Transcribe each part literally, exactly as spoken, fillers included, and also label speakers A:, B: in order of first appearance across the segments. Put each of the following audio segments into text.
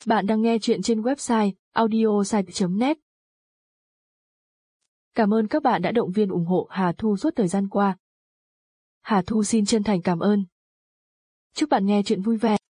A: Bạn đang nghe chuyện trên website audiosite chấm net. Cảm ơn các bạn đã động viên ủng hộ Hà Thu suốt thời gian qua. Hà Thu xin chân thành cảm ơn. Chúc bạn nghe chuyện vui vẻ.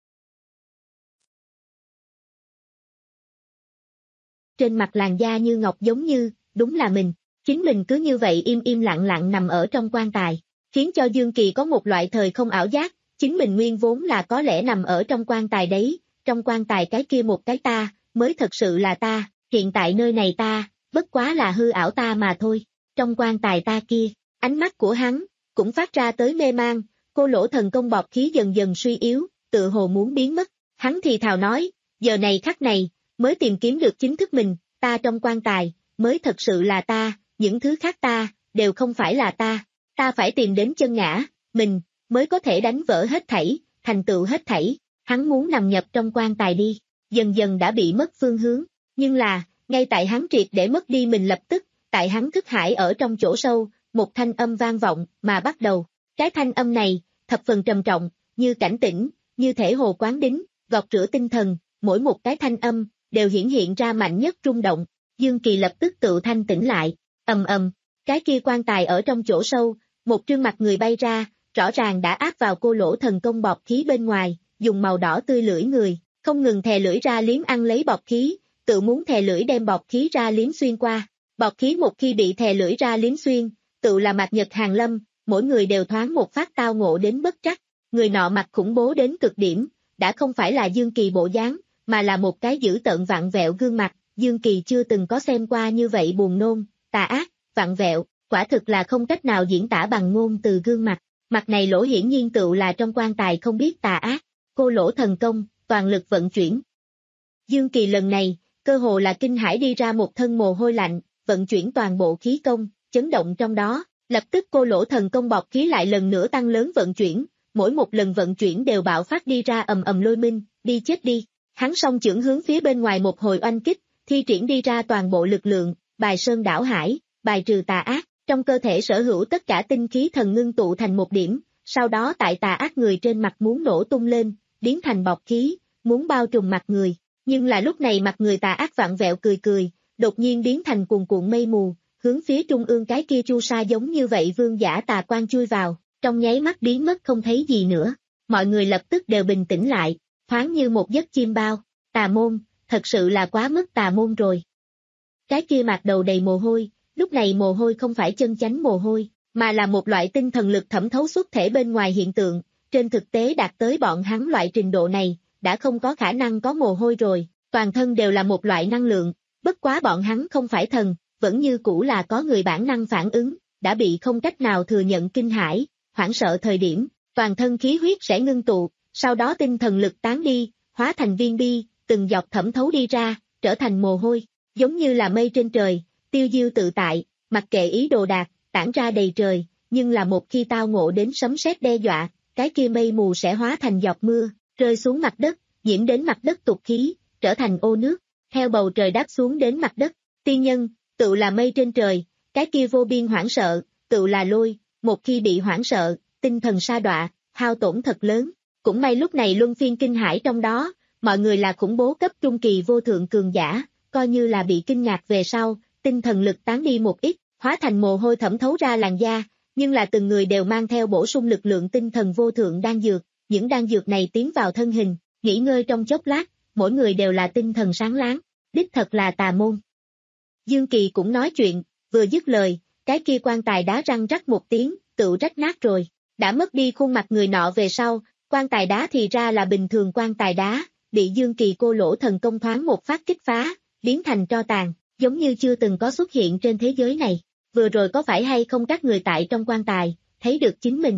B: Trên mặt làn da như ngọc giống như, đúng là mình. Chính mình cứ như vậy im im lặng lặng nằm ở trong quan tài, khiến cho Dương Kỳ có một loại thời không ảo giác, chính mình nguyên vốn là có lẽ nằm ở trong quan tài đấy, trong quan tài cái kia một cái ta, mới thật sự là ta, hiện tại nơi này ta, bất quá là hư ảo ta mà thôi, trong quan tài ta kia, ánh mắt của hắn, cũng phát ra tới mê mang, cô lỗ thần công bọt khí dần dần suy yếu, tự hồ muốn biến mất, hắn thì thào nói, giờ này khắc này, mới tìm kiếm được chính thức mình, ta trong quan tài, mới thật sự là ta, những thứ khác ta, đều không phải là ta, ta phải tìm đến chân ngã, mình, mới có thể đánh vỡ hết thảy, thành tựu hết thảy, hắn muốn nằm nhập trong quan tài đi, dần dần đã bị mất phương hướng, nhưng là, ngay tại hắn triệt để mất đi mình lập tức, tại hắn thức hải ở trong chỗ sâu, một thanh âm vang vọng, mà bắt đầu, cái thanh âm này, thập phần trầm trọng, như cảnh tỉnh, như thể hồ quán đính, gọt rửa tinh thần, mỗi một cái thanh âm, đều hiển hiện ra mạnh nhất rung động, Dương Kỳ lập tức tự thanh tỉnh lại, ầm ầm, cái kia quan tài ở trong chỗ sâu, một trương mặt người bay ra, rõ ràng đã áp vào cô lỗ thần công bọt khí bên ngoài, dùng màu đỏ tươi lưỡi người, không ngừng thè lưỡi ra liếm ăn lấy bọt khí, tự muốn thè lưỡi đem bọt khí ra liếm xuyên qua, bọt khí một khi bị thè lưỡi ra liếm xuyên, tự là mạc nhật hàng lâm, mỗi người đều thoáng một phát tao ngộ đến bất trắc, người nọ mặt khủng bố đến cực điểm, đã không phải là Dương Kỳ bộ dáng, mà là một cái dữ tợn vặn vẹo gương mặt, Dương Kỳ chưa từng có xem qua như vậy buồn nôn, tà ác, vặn vẹo, quả thực là không cách nào diễn tả bằng ngôn từ gương mặt, mặt này lỗ hiển nhiên tựu là trong quan tài không biết tà ác, cô lỗ thần công, toàn lực vận chuyển. Dương Kỳ lần này, cơ hồ là kinh hãi đi ra một thân mồ hôi lạnh, vận chuyển toàn bộ khí công, chấn động trong đó, lập tức cô lỗ thần công bọt khí lại lần nữa tăng lớn vận chuyển, mỗi một lần vận chuyển đều bạo phát đi ra ầm ầm lôi minh, đi chết đi, hắn song chưởng hướng phía bên ngoài một hồi oanh kích, thi triển đi ra toàn bộ lực lượng, bài sơn đảo hải, bài trừ tà ác, trong cơ thể sở hữu tất cả tinh khí thần ngưng tụ thành một điểm, sau đó tại tà ác người trên mặt muốn nổ tung lên, biến thành bọt khí, muốn bao trùm mặt người, nhưng là lúc này mặt người tà ác vặn vẹo cười cười, đột nhiên biến thành cuồn cuộn mây mù, hướng phía trung ương cái kia chu sa giống như vậy vương giả tà quan chui vào, trong nháy mắt biến mất không thấy gì nữa, mọi người lập tức đều bình tĩnh lại, thoáng như một giấc chim bao, tà môn, thật sự là quá mức tà môn rồi. Cái kia mặt đầu đầy mồ hôi, lúc này mồ hôi không phải chân chánh mồ hôi, mà là một loại tinh thần lực thẩm thấu xuất thể bên ngoài hiện tượng, trên thực tế đạt tới bọn hắn loại trình độ này, đã không có khả năng có mồ hôi rồi, toàn thân đều là một loại năng lượng, bất quá bọn hắn không phải thần, vẫn như cũ là có người bản năng phản ứng, đã bị không cách nào thừa nhận kinh hãi, hoảng sợ thời điểm, toàn thân khí huyết sẽ ngưng tụ, sau đó tinh thần lực tán đi, hóa thành viên bi, từng giọt thẩm thấu đi ra, trở thành mồ hôi, giống như là mây trên trời, tiêu diêu tự tại, mặc kệ ý đồ đạt, tản ra đầy trời, nhưng là một khi tao ngộ đến sấm sét đe dọa, cái kia mây mù sẽ hóa thành giọt mưa, rơi xuống mặt đất, nhiễm đến mặt đất tục khí, trở thành ô nước, theo bầu trời đáp xuống đến mặt đất, tiên nhân, tự là mây trên trời, cái kia vô biên hoảng sợ, tự là lôi, một khi bị hoảng sợ, tinh thần sa đọa, hao tổn thật lớn, cũng may lúc này luân phiên kinh hãi trong đó, mọi người là khủng bố cấp trung kỳ vô thượng cường giả, coi như là bị kinh ngạc về sau, tinh thần lực tán đi một ít, hóa thành mồ hôi thẩm thấu ra làn da, nhưng là từng người đều mang theo bổ sung lực lượng tinh thần vô thượng đan dược, những đan dược này tiến vào thân hình, nghỉ ngơi trong chốc lát, mỗi người đều là tinh thần sáng láng, đích thật là tà môn. Dương Kỳ cũng nói chuyện, vừa dứt lời, cái kia quan tài đá răng rắc một tiếng, tự rách nát rồi, đã mất đi khuôn mặt người nọ về sau, quan tài đá thì ra là bình thường quan tài đá, bị Dương Kỳ cô lỗ thần công thoáng một phát kích phá, biến thành tro tàn, giống như chưa từng có xuất hiện trên thế giới này, vừa rồi có phải hay không các người tại trong quan tài, thấy được chính mình.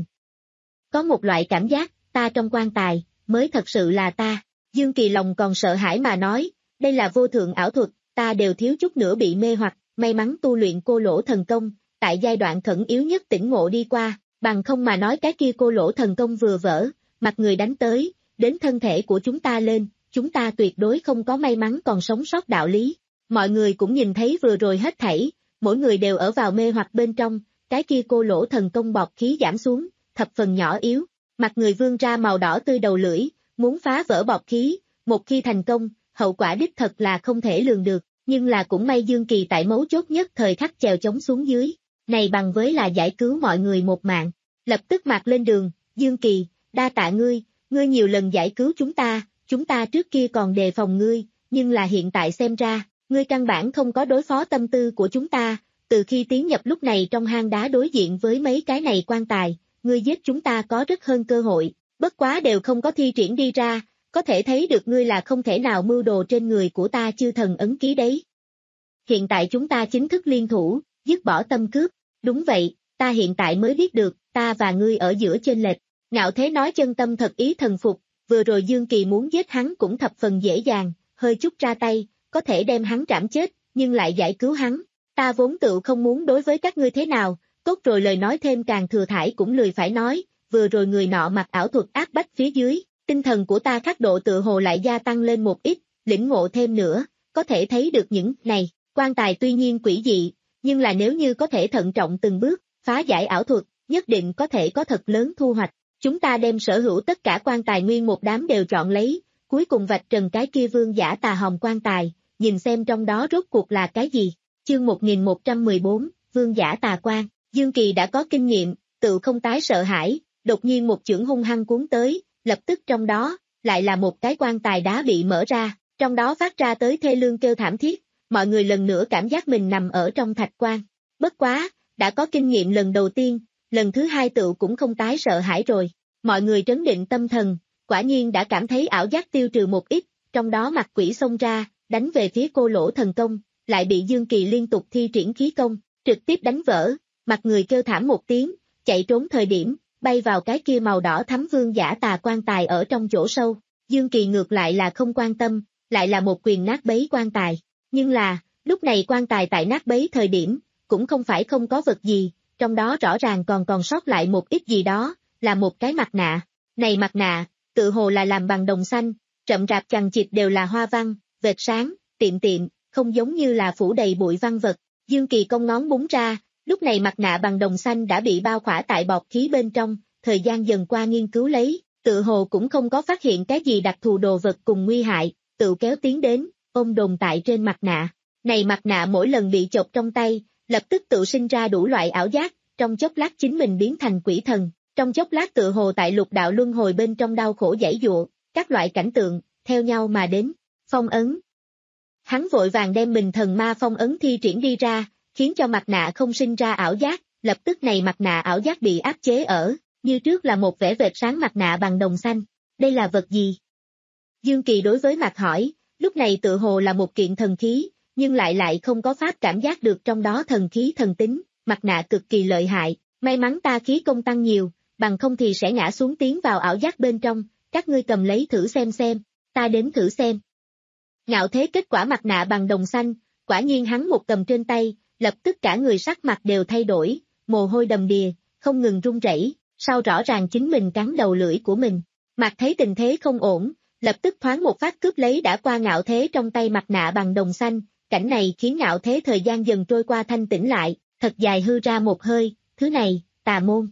B: Có một loại cảm giác, ta trong quan tài, mới thật sự là ta, Dương Kỳ lòng còn sợ hãi mà nói, đây là vô thượng ảo thuật, ta đều thiếu chút nữa bị mê hoặc, may mắn tu luyện cô lỗ thần công, tại giai đoạn khẩn yếu nhất tỉnh ngộ đi qua, bằng không mà nói cái kia cô lỗ thần công vừa vỡ, mặt người đánh tới, đến thân thể của chúng ta lên, chúng ta tuyệt đối không có may mắn còn sống sót đạo lý. Mọi người cũng nhìn thấy vừa rồi hết thảy, mỗi người đều ở vào mê hoặc bên trong, cái kia cô lỗ thần công bọt khí giảm xuống, thập phần nhỏ yếu, mặt người vươn ra màu đỏ tươi đầu lưỡi, muốn phá vỡ bọt khí, một khi thành công, hậu quả đích thật là không thể lường được, nhưng là cũng may Dương Kỳ tại mấu chốt nhất thời khắc chèo chống xuống dưới, này bằng với là giải cứu mọi người một mạng, lập tức mặt lên đường, Dương Kỳ, đa tạ ngươi, ngươi nhiều lần giải cứu chúng ta, chúng ta trước kia còn đề phòng ngươi, nhưng là hiện tại xem ra, ngươi căn bản không có đối phó tâm tư của chúng ta, từ khi tiến nhập lúc này trong hang đá đối diện với mấy cái này quan tài, ngươi giết chúng ta có rất hơn cơ hội, bất quá đều không có thi triển đi ra, có thể thấy được ngươi là không thể nào mưu đồ trên người của ta chư thần ấn ký đấy. Hiện tại chúng ta chính thức liên thủ, dứt bỏ tâm cướp, đúng vậy, ta hiện tại mới biết được, ta và ngươi ở giữa chênh lệch, Ngạo Thế nói chân tâm thật ý thần phục, vừa rồi Dương Kỳ muốn giết hắn cũng thập phần dễ dàng, hơi chút ra tay, có thể đem hắn trảm chết, nhưng lại giải cứu hắn, ta vốn tự không muốn đối với các ngươi thế nào, tốt rồi lời nói thêm càng thừa thải cũng lười phải nói, vừa rồi người nọ mặc ảo thuật áp bách phía dưới, tinh thần của ta khắc độ tự hồ lại gia tăng lên một ít, lĩnh ngộ thêm nữa, có thể thấy được những này, quan tài tuy nhiên quỷ dị, nhưng là nếu như có thể thận trọng từng bước, phá giải ảo thuật, nhất định có thể có thật lớn thu hoạch. Chúng ta đem sở hữu tất cả quan tài nguyên một đám đều chọn lấy, cuối cùng vạch trần cái kia vương giả tà hồng quan tài, nhìn xem trong đó rốt cuộc là cái gì. Chương một nghìn một trăm mười bốn, vương giả tà quan, Dương Kỳ đã có kinh nghiệm, tự không tái sợ hãi, đột nhiên một chưởng hung hăng cuốn tới, lập tức trong đó, lại là một cái quan tài đá bị mở ra, trong đó phát ra tới thê lương kêu thảm thiết, mọi người lần nữa cảm giác mình nằm ở trong thạch quan. Bất quá, đã có kinh nghiệm lần đầu tiên, lần thứ hai tự cũng không tái sợ hãi rồi, mọi người trấn định tâm thần, quả nhiên đã cảm thấy ảo giác tiêu trừ một ít, trong đó mặt quỷ xông ra, đánh về phía cô lỗ thần công, lại bị Dương Kỳ liên tục thi triển khí công, trực tiếp đánh vỡ, mặt người kêu thảm một tiếng, chạy trốn thời điểm, bay vào cái kia màu đỏ thắm vương giả tà quan tài ở trong chỗ sâu, Dương Kỳ ngược lại là không quan tâm, lại là một quyền nát bấy quan tài, nhưng là, lúc này quan tài tại nát bấy thời điểm, cũng không phải không có vật gì, trong đó rõ ràng còn còn sót lại một ít gì đó, là một cái mặt nạ, này mặt nạ, tự hồ là làm bằng đồng xanh, rậm rạp chằng chịt đều là hoa văn, vệt sáng, tiệm tiệm, không giống như là phủ đầy bụi văn vật, Dương Kỳ cong ngón búng ra, lúc này mặt nạ bằng đồng xanh đã bị bao khỏa tại bọt khí bên trong, thời gian dần qua nghiên cứu lấy, tự hồ cũng không có phát hiện cái gì đặc thù đồ vật cùng nguy hại, tự kéo tiến đến, ôm đồn tại trên mặt nạ, này mặt nạ mỗi lần bị chộp trong tay, lập tức tự sinh ra đủ loại ảo giác, trong chốc lát chính mình biến thành quỷ thần, trong chốc lát tự hồ tại lục đạo luân hồi bên trong đau khổ giãy giụa, các loại cảnh tượng, theo nhau mà đến, phong ấn. Hắn vội vàng đem mình thần ma phong ấn thi triển đi ra, khiến cho mặt nạ không sinh ra ảo giác, lập tức này mặt nạ ảo giác bị áp chế ở, như trước là một vẻ vệt sáng mặt nạ bằng đồng xanh, đây là vật gì? Dương Kỳ đối với mặt hỏi, lúc này tự hồ là một kiện thần khí, nhưng lại lại không có pháp cảm giác được trong đó thần khí thần tính, mặt nạ cực kỳ lợi hại, may mắn ta khí công tăng nhiều, bằng không thì sẽ ngã xuống tiến vào ảo giác bên trong, các ngươi cầm lấy thử xem xem, ta đến thử xem. Ngạo Thế kết quả mặt nạ bằng đồng xanh, quả nhiên hắn một cầm trên tay, lập tức cả người sắc mặt đều thay đổi, mồ hôi đầm đìa, không ngừng run rẩy, sau rõ ràng chính mình cắn đầu lưỡi của mình, mặt thấy tình thế không ổn, lập tức thoáng một phát cướp lấy đã qua Ngạo Thế trong tay mặt nạ bằng đồng xanh, cảnh này khiến Ngạo Thế thời gian dần trôi qua thanh tĩnh lại, thật dài hư ra một hơi, thứ này, tà môn.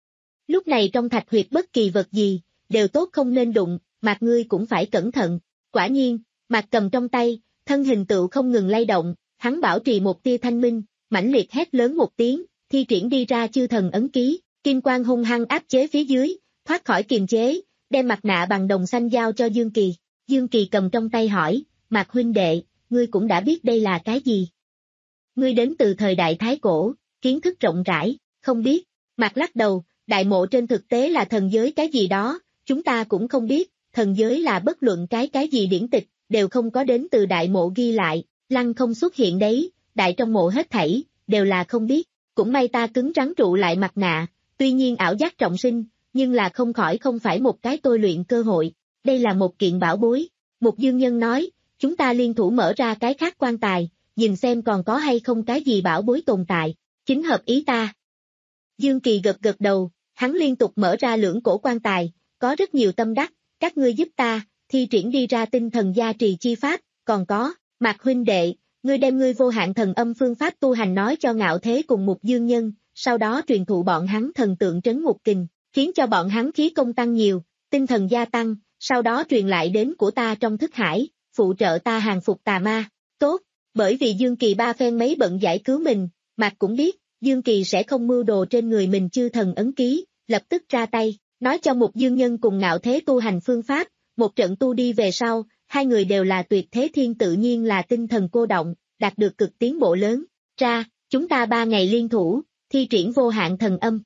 B: Lúc này trong thạch huyệt bất kỳ vật gì, đều tốt không nên đụng, mặt ngươi cũng phải cẩn thận, quả nhiên, mặt cầm trong tay, thân hình tựu không ngừng lay động, hắn bảo trì một tia thanh minh, mãnh liệt hét lớn một tiếng, thi triển đi ra chư thần ấn ký, kim quang hung hăng áp chế phía dưới, thoát khỏi kiềm chế, đem mặt nạ bằng đồng xanh giao cho Dương Kỳ. Dương Kỳ cầm trong tay hỏi, Mạc huynh đệ, ngươi cũng đã biết đây là cái gì? Ngươi đến từ thời đại Thái Cổ, kiến thức rộng rãi, không biết, Mạc lắc đầu, đại mộ trên thực tế là thần giới cái gì đó, chúng ta cũng không biết, thần giới là bất luận cái cái gì điển tịch, đều không có đến từ đại mộ ghi lại, lăng không xuất hiện đấy, đại trong mộ hết thảy, đều là không biết, cũng may ta cứng rắn trụ lại mặt nạ, tuy nhiên ảo giác trọng sinh, nhưng là không khỏi không phải một cái tôi luyện cơ hội, đây là một kiện bảo bối. Một dương nhân nói, chúng ta liên thủ mở ra cái khác quan tài, nhìn xem còn có hay không cái gì bảo bối tồn tại, chính hợp ý ta. Dương Kỳ gật gật đầu, hắn liên tục mở ra lưỡng cổ quan tài, có rất nhiều tâm đắc, các ngươi giúp ta, thi triển đi ra tinh thần gia trì chi pháp, còn có, Mạc huynh đệ, ngươi đem ngươi vô hạn thần âm phương pháp tu hành nói cho Ngạo Thế cùng một dương nhân, sau đó truyền thụ bọn hắn thần tượng trấn ngục kình, khiến cho bọn hắn khí công tăng nhiều, tinh thần gia tăng, sau đó truyền lại đến của ta trong thức hải, phụ trợ ta hàng phục tà ma. Tốt, bởi vì Dương Kỳ ba phen mấy bận giải cứu mình, Mạc cũng biết, Dương Kỳ sẽ không mưu đồ trên người mình chư thần ấn ký, lập tức ra tay, nói cho một dương nhân cùng Ngạo Thế tu hành phương pháp, một trận tu đi về sau, hai người đều là tuyệt thế thiên tự nhiên là tinh thần cô động, đạt được cực tiến bộ lớn. Ra, chúng ta ba ngày liên thủ, thi triển vô hạn thần âm.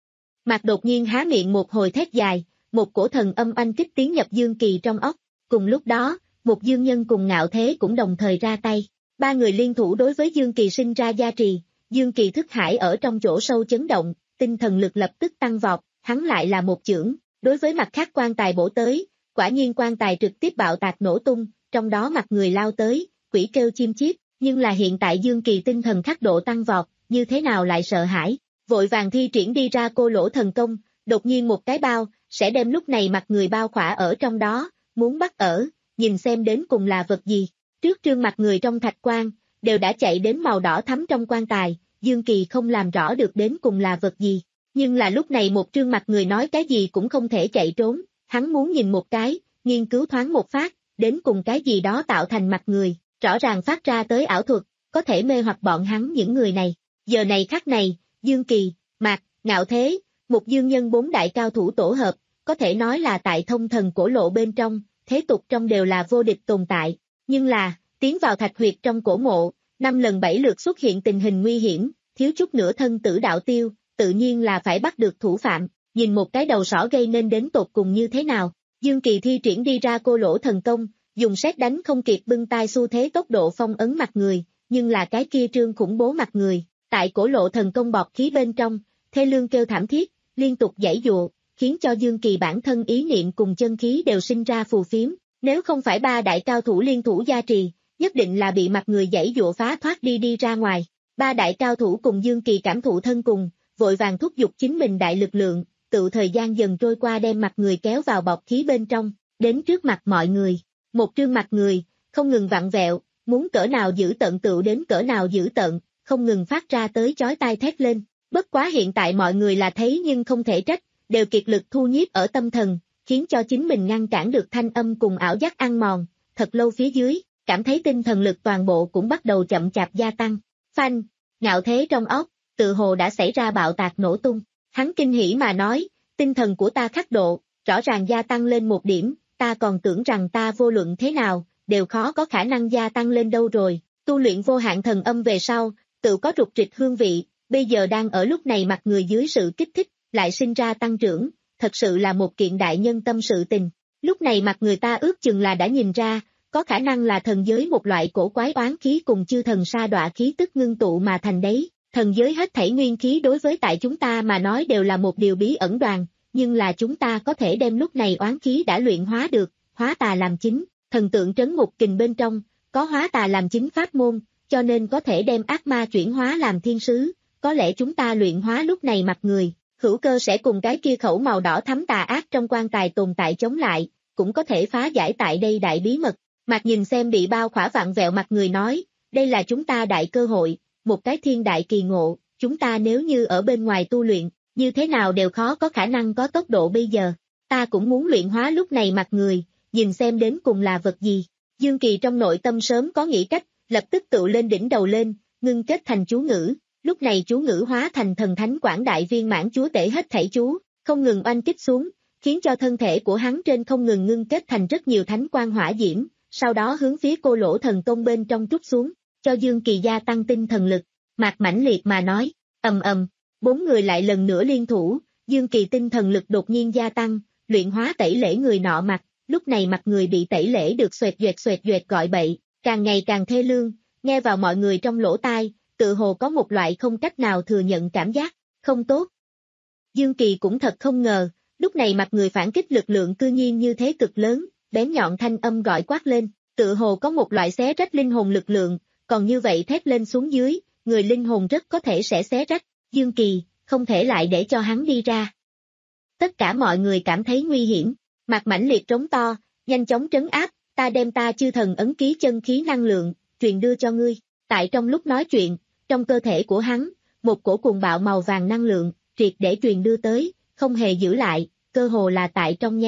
B: Mạc đột nhiên há miệng một hồi thét dài, một cổ thần âm oanh kích tiến nhập Dương Kỳ trong óc. Cùng lúc đó, một dương nhân cùng Ngạo Thế cũng đồng thời ra tay. Ba người liên thủ đối với Dương Kỳ sinh ra gia trì, Dương Kỳ thức hải ở trong chỗ sâu chấn động, tinh thần lực lập tức tăng vọt, hắn lại là một chưởng, đối với mặt khác quan tài bổ tới, quả nhiên quan tài trực tiếp bạo tạc nổ tung, trong đó mặt người lao tới, quỷ kêu chim chiếp, nhưng là hiện tại Dương Kỳ tinh thần khắc độ tăng vọt, như thế nào lại sợ hãi, vội vàng thi triển đi ra cô lỗ thần công, đột nhiên một cái bao, sẽ đem lúc này mặt người bao khỏa ở trong đó, muốn bắt ở, nhìn xem đến cùng là vật gì, trước trương mặt người trong thạch quan, đều đã chạy đến màu đỏ thắm trong quan tài, Dương Kỳ không làm rõ được đến cùng là vật gì, nhưng là lúc này một trương mặt người nói cái gì cũng không thể chạy trốn, hắn muốn nhìn một cái, nghiên cứu thoáng một phát, đến cùng cái gì đó tạo thành mặt người, rõ ràng phát ra tới ảo thuật, có thể mê hoặc bọn hắn những người này. Giờ này khắc này, Dương Kỳ, Mạc, Ngạo Thế, một dương nhân bốn đại cao thủ tổ hợp, có thể nói là tại thông thần cổ lộ bên trong, thế tục trong đều là vô địch tồn tại, nhưng là, tiến vào thạch huyệt trong cổ mộ, năm lần bảy lượt xuất hiện tình hình nguy hiểm, thiếu chút nữa thân tử đạo tiêu, tự nhiên là phải bắt được thủ phạm, nhìn một cái đầu sỏ gây nên đến tột cùng như thế nào. Dương Kỳ thi triển đi ra cô lỗ thần công, dùng sét đánh không kịp bưng tay xu thế tốc độ phong ấn mặt người, nhưng là cái kia trương khủng bố mặt người, tại cổ lộ thần công bọt khí bên trong, thê lương kêu thảm thiết, liên tục giãy dụa, khiến cho Dương Kỳ bản thân ý niệm cùng chân khí đều sinh ra phù phiếm, nếu không phải ba đại cao thủ liên thủ gia trì, nhất định là bị mặt người giãy dụa phá thoát đi đi ra ngoài. Ba đại cao thủ cùng Dương Kỳ cảm thụ thân cùng, vội vàng thúc giục chính mình đại lực lượng, tự thời gian dần trôi qua đem mặt người kéo vào bọt khí bên trong, đến trước mặt mọi người. Một trương mặt người, không ngừng vặn vẹo, muốn cỡ nào giữ tận tựu đến cỡ nào giữ tận, không ngừng phát ra tới chói tai thét lên. Bất quá hiện tại mọi người là thấy nhưng không thể trách, đều kiệt lực thu nhiếp ở tâm thần, khiến cho chính mình ngăn cản được thanh âm cùng ảo giác ăn mòn. Thật lâu phía dưới, cảm thấy tinh thần lực toàn bộ cũng bắt đầu chậm chạp gia tăng. Phanh, Ngạo Thế trong óc, tự hồ đã xảy ra bạo tạc nổ tung. Hắn kinh hỉ mà nói, tinh thần của ta khắc độ, rõ ràng gia tăng lên một điểm, ta còn tưởng rằng ta vô luận thế nào, đều khó có khả năng gia tăng lên đâu rồi. Tu luyện vô hạn thần âm về sau, tự có rục rịch hương vị, bây giờ đang ở lúc này mặt người dưới sự kích thích, lại sinh ra tăng trưởng, thật sự là một kiện đại nhân tâm sự tình. Lúc này mặt người ta ước chừng là đã nhìn ra, có khả năng là thần giới một loại cổ quái oán khí cùng chư thần sa đọa khí tức ngưng tụ mà thành đấy. Thần giới hết thảy nguyên khí đối với tại chúng ta mà nói đều là một điều bí ẩn đoàn, nhưng là chúng ta có thể đem lúc này oán khí đã luyện hóa được, hóa tà làm chính, thần tượng trấn ngục kình bên trong, có hóa tà làm chính pháp môn, cho nên có thể đem ác ma chuyển hóa làm thiên sứ, có lẽ chúng ta luyện hóa lúc này mặt người, hữu cơ sẽ cùng cái kia khẩu màu đỏ thắm tà ác trong quan tài tồn tại chống lại, cũng có thể phá giải tại đây đại bí mật. Mạc nhìn xem bị bao khỏa vặn vẹo mặt người nói, đây là chúng ta đại cơ hội, một cái thiên đại kỳ ngộ, chúng ta nếu như ở bên ngoài tu luyện, như thế nào đều khó có khả năng có tốc độ bây giờ. Ta cũng muốn luyện hóa lúc này mặt người, nhìn xem đến cùng là vật gì. Dương Kỳ trong nội tâm sớm có nghĩ cách, lập tức tự lên đỉnh đầu lên, ngưng kết thành chú ngữ. Lúc này chú ngữ hóa thành thần thánh quảng đại viên mãn chúa tể hết thảy chú, không ngừng oanh kích xuống, khiến cho thân thể của hắn trên không ngừng ngưng kết thành rất nhiều thánh quang hỏa diễm, sau đó hướng phía cô lỗ thần công bên trong trút xuống, cho Dương Kỳ gia tăng tinh thần lực. Mạc mãnh liệt mà nói, ầm ầm, bốn người lại lần nữa liên thủ, Dương Kỳ tinh thần lực đột nhiên gia tăng, luyện hóa tẩy lễ người nọ mặt, lúc này mặt người bị tẩy lễ được xoẹt doẹt xoẹt doẹt gọi bậy, càng ngày càng thê lương, nghe vào mọi người trong lỗ tai, tự hồ có một loại không cách nào thừa nhận cảm giác, không tốt. Dương Kỳ cũng thật không ngờ, lúc này mặt người phản kích lực lượng cư nhiên như thế cực lớn, bén nhọn thanh âm gọi quát lên, tự hồ có một loại xé rách linh hồn lực lượng, còn như vậy thét lên xuống dưới, người linh hồn rất có thể sẽ xé rách, Dương Kỳ, không thể lại để cho hắn đi ra. Tất cả mọi người cảm thấy nguy hiểm, Mạc mãnh liệt trống to, nhanh chóng trấn áp, ta đem ta chư thần ấn ký chân khí năng lượng, truyền đưa cho ngươi, tại trong lúc nói chuyện, trong cơ thể của hắn, một cổ cuồng bạo màu vàng năng lượng, triệt để truyền đưa tới, không hề giữ lại, cơ hồ là tại trong nháy mắt,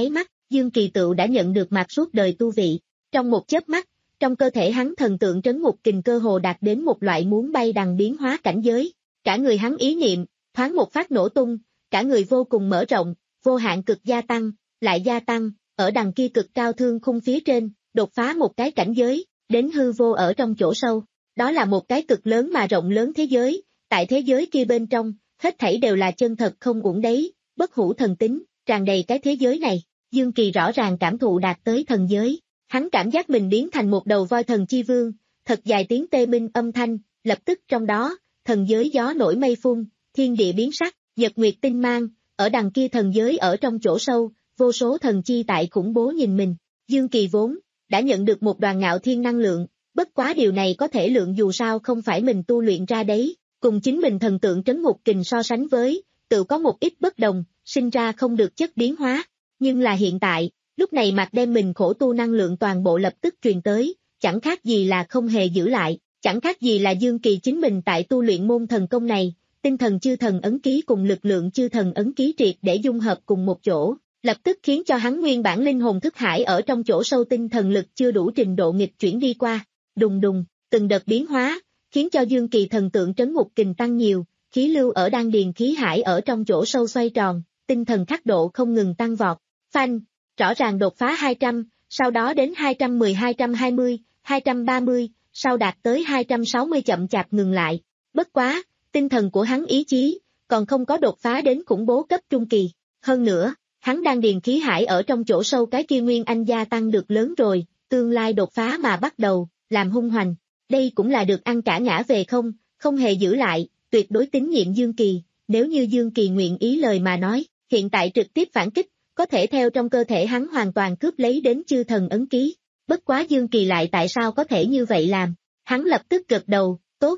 B: Dương Kỳ Tựu đã nhận được mạc suốt đời tu vị. Trong một chớp mắt, trong cơ thể hắn thần tượng trấn ngục kình cơ hồ đạt đến một loại muốn bay đằng biến hóa cảnh giới. Cả người hắn ý niệm, thoáng một phát nổ tung, cả người vô cùng mở rộng, vô hạn cực gia tăng, lại gia tăng, ở đằng kia cực cao thương khung phía trên, đột phá một cái cảnh giới, đến hư vô ở trong chỗ sâu. Đó là một cái cực lớn mà rộng lớn thế giới, tại thế giới kia bên trong, hết thảy đều là chân thật không uổng đấy, bất hủ thần tính, tràn đầy cái thế giới này. Dương Kỳ rõ ràng cảm thụ đạt tới thần giới, hắn cảm giác mình biến thành một đầu voi thần chi vương, thật dài tiếng tê minh âm thanh, lập tức trong đó, thần giới gió nổi mây phun, thiên địa biến sắc, nhật nguyệt tinh mang, ở đằng kia thần giới ở trong chỗ sâu, vô số thần chi tại khủng bố nhìn mình. Dương Kỳ vốn đã nhận được một đoàn ngạo thiên năng lượng, bất quá điều này có thể lượng dù sao không phải mình tu luyện ra đấy, cùng chính mình thần tượng trấn ngục kình so sánh với, tự có một ít bất đồng, sinh ra không được chất biến hóa. Nhưng là hiện tại, lúc này mặt đem mình khổ tu năng lượng toàn bộ lập tức truyền tới, chẳng khác gì là không hề giữ lại, chẳng khác gì là Dương Kỳ chính mình tại tu luyện môn thần công này, tinh thần chư thần ấn ký cùng lực lượng chư thần ấn ký triệt để dung hợp cùng một chỗ, lập tức khiến cho hắn nguyên bản linh hồn thức hải ở trong chỗ sâu tinh thần lực chưa đủ trình độ nghịch chuyển đi qua, đùng đùng, từng đợt biến hóa, khiến cho Dương Kỳ thần tượng trấn ngục kình tăng nhiều, khí lưu ở đan điền khí hải ở trong chỗ sâu xoay tròn, tinh thần khắc độ không ngừng tăng vọt. Phanh, rõ ràng đột phá hai trăm, sau đó đến hai trăm mười, hai trăm hai mươi, hai trăm ba mươi, sau đạt tới hai trăm sáu mươi chậm chạp ngừng lại. Bất quá, tinh thần của hắn ý chí, còn không có đột phá đến khủng bố cấp trung kỳ. Hơn nữa, hắn đang điền khí hải ở trong chỗ sâu cái kia nguyên anh gia tăng được lớn rồi, tương lai đột phá mà bắt đầu, làm hung hoành. Đây cũng là được ăn cả ngã về không, không hề giữ lại, tuyệt đối tín nhiệm Dương Kỳ. Nếu như Dương Kỳ nguyện ý lời mà nói, hiện tại trực tiếp phản kích, có thể theo trong cơ thể hắn hoàn toàn cướp lấy đến chư thần ấn ký. Bất quá Dương Kỳ lại tại sao có thể như vậy làm? Hắn lập tức gật đầu, tốt.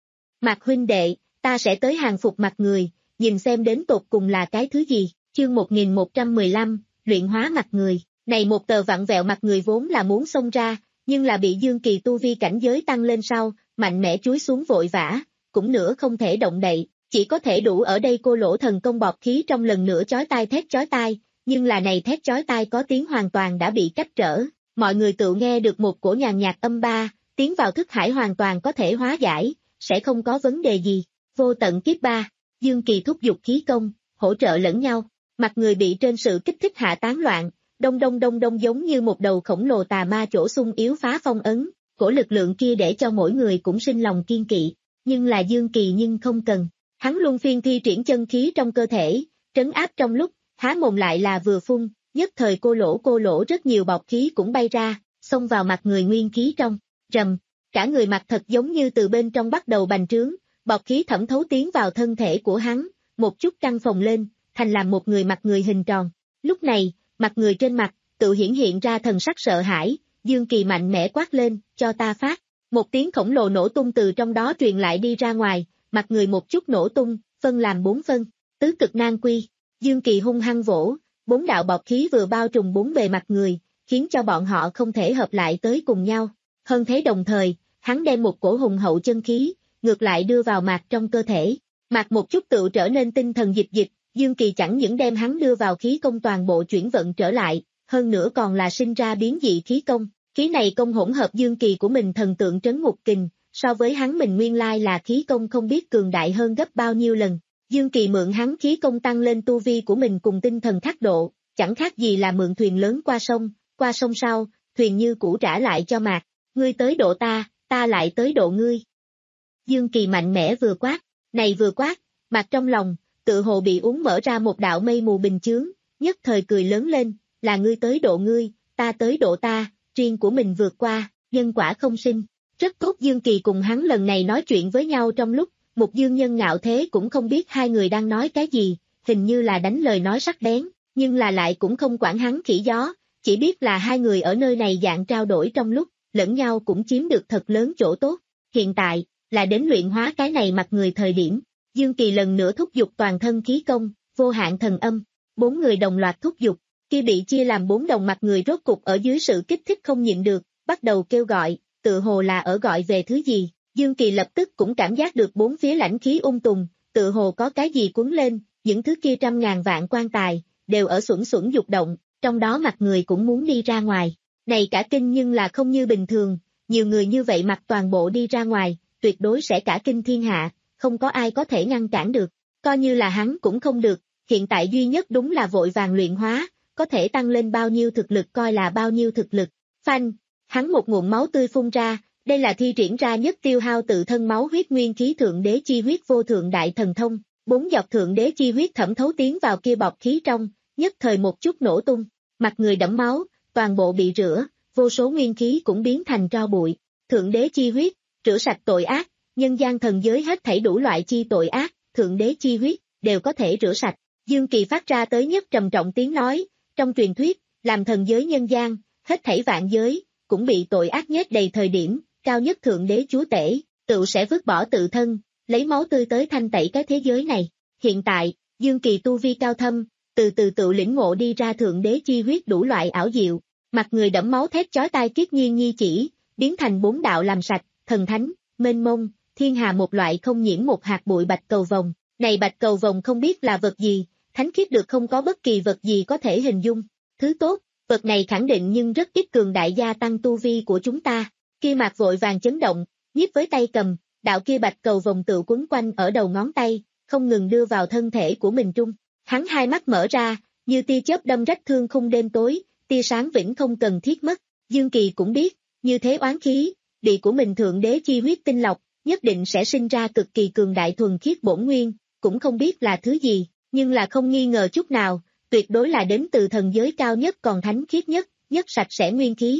B: Mạc huynh đệ, ta sẽ tới hàng phục mặt người, nhìn xem đến tột cùng là cái thứ gì. Chương một nghìn một trăm mười lăm, luyện hóa mặt người. Này một tờ vặn vẹo mặt người vốn là muốn xông ra, nhưng là bị Dương Kỳ tu vi cảnh giới tăng lên sau, mạnh mẽ chúi xuống vội vã, cũng nữa không thể động đậy, chỉ có thể đủ ở đây cô lỗ thần công bọt khí trong lần nữa chói tai thét chói tai, nhưng là này thét chói tai có tiếng hoàn toàn đã bị cách trở, mọi người tự nghe được một cổ nhàn nhạt âm ba, tiến vào thức hải hoàn toàn có thể hóa giải, sẽ không có vấn đề gì. Vô tận kiếp ba, Dương Kỳ thúc giục khí công, hỗ trợ lẫn nhau, mặt người bị trên sự kích thích hạ tán loạn, đông đông đông đông giống như một đầu khổng lồ tà ma chỗ sung yếu phá phong ấn, cổ lực lượng kia để cho mỗi người cũng sinh lòng kiên kỵ, nhưng là Dương Kỳ nhưng không cần, hắn luân phiên thi triển chân khí trong cơ thể, trấn áp trong lúc, há mồm lại là vừa phun, nhất thời cô lỗ cô lỗ rất nhiều bọt khí cũng bay ra, xông vào mặt người nguyên khí trong, rầm, cả người mặt thật giống như từ bên trong bắt đầu bành trướng, bọt khí thẩm thấu tiến vào thân thể của hắn, một chút căng phồng lên, thành làm một người mặt người hình tròn. Lúc này, mặt người trên mặt, tự hiển hiện ra thần sắc sợ hãi, Dương Kỳ mạnh mẽ quát lên, cho ta phát. Một tiếng khổng lồ nổ tung từ trong đó truyền lại đi ra ngoài, mặt người một chút nổ tung, phân làm bốn phân, tứ cực nan quy. Dương Kỳ hung hăng vỗ, bốn đạo bọt khí vừa bao trùm bốn bề mặt người, khiến cho bọn họ không thể hợp lại tới cùng nhau. Hơn thế đồng thời, hắn đem một cổ hùng hậu chân khí, ngược lại đưa vào mạc trong cơ thể. Mạc một chút tự trở nên tinh thần dịch dịch, Dương Kỳ chẳng những đem hắn đưa vào khí công toàn bộ chuyển vận trở lại, hơn nữa còn là sinh ra biến dị khí công. Khí này công hỗn hợp Dương Kỳ của mình thần tượng trấn ngục kình, so với hắn mình nguyên lai là khí công không biết cường đại hơn gấp bao nhiêu lần. Dương Kỳ mượn hắn khí công tăng lên tu vi của mình cùng tinh thần khắc độ, chẳng khác gì là mượn thuyền lớn qua sông, qua sông sau, thuyền như cũ trả lại cho Mạc, ngươi tới độ ta, ta lại tới độ ngươi. Dương Kỳ mạnh mẽ vừa quát, này vừa quát, Mạc trong lòng, tự hồ bị uốn mở ra một đạo mây mù bình chướng, nhất thời cười lớn lên, là ngươi tới độ ngươi, ta tới độ ta, riêng của mình vượt qua, nhân quả không sinh. Rất tốt. Dương Kỳ cùng hắn lần này nói chuyện với nhau trong lúc, một dương nhân ngạo thế cũng không biết hai người đang nói cái gì, hình như là đánh lời nói sắc bén, nhưng là lại cũng không quản hắn khỉ gió, chỉ biết là hai người ở nơi này dạng trao đổi trong lúc, lẫn nhau cũng chiếm được thật lớn chỗ tốt. Hiện tại, là đến luyện hóa cái này mặt người thời điểm, Dương Kỳ lần nữa thúc giục toàn thân khí công, vô hạn thần âm, bốn người đồng loạt thúc giục, kia bị chia làm bốn đồng mặt người rốt cục ở dưới sự kích thích không nhịn được, bắt đầu kêu gọi, tự hồ là ở gọi về thứ gì. Dương Kỳ lập tức cũng cảm giác được bốn phía lãnh khí ung tùng, tự hồ có cái gì cuốn lên, những thứ kia trăm ngàn vạn quan tài, đều ở xuẩn xuẩn dục động, trong đó mặt người cũng muốn đi ra ngoài. Này cả kinh nhưng là không như bình thường, nhiều người như vậy mặc toàn bộ đi ra ngoài, tuyệt đối sẽ cả kinh thiên hạ, không có ai có thể ngăn cản được, coi như là hắn cũng không được, hiện tại duy nhất đúng là vội vàng luyện hóa, có thể tăng lên bao nhiêu thực lực coi là bao nhiêu thực lực. Phanh, hắn một ngụm máu tươi phun ra, đây là thi triển ra nhất tiêu hao tự thân máu huyết nguyên khí thượng đế chi huyết vô thượng đại thần thông, bốn giọt thượng đế chi huyết thẩm thấu tiến vào kia bọc khí trong, nhất thời một chút nổ tung, mặt người đẫm máu, toàn bộ bị rửa, vô số nguyên khí cũng biến thành tro bụi, thượng đế chi huyết, rửa sạch tội ác, nhân gian thần giới hết thảy đủ loại chi tội ác, thượng đế chi huyết, đều có thể rửa sạch. Dương Kỳ phát ra tới nhất trầm trọng tiếng nói, trong truyền thuyết, làm thần giới nhân gian, hết thảy vạn giới, cũng bị tội ác nhét đầy thời điểm, cao nhất thượng đế chúa tể, tự sẽ vứt bỏ tự thân, lấy máu tươi tới thanh tẩy cái thế giới này. Hiện tại, Dương Kỳ tu vi cao thâm, từ từ tự lĩnh ngộ đi ra thượng đế chi huyết đủ loại ảo diệu, mặt người đẫm máu thét chói tai kiết nhiên nhi chỉ, biến thành bốn đạo làm sạch, thần thánh, mênh mông, thiên hà một loại không nhiễm một hạt bụi bạch cầu vồng. Này bạch cầu vồng không biết là vật gì, thánh khiết được không có bất kỳ vật gì có thể hình dung. Thứ tốt, vật này khẳng định nhưng rất ít cường đại gia tăng tu vi của chúng ta. Kia mạc vội vàng chấn động, nhiếp với tay cầm, đạo kia bạch cầu vồng tự quấn quanh ở đầu ngón tay, không ngừng đưa vào thân thể của mình trung. Hắn hai mắt mở ra, như tia chớp đâm rách thương khung đêm tối, tia sáng vĩnh không cần thiết mất. Dương Kỳ cũng biết, như thế oán khí, bị của mình thượng đế chi huyết tinh lọc, nhất định sẽ sinh ra cực kỳ cường đại thuần khiết bổn nguyên, cũng không biết là thứ gì, nhưng là không nghi ngờ chút nào, tuyệt đối là đến từ thần giới cao nhất còn thánh khiết nhất, nhất sạch sẽ nguyên khí.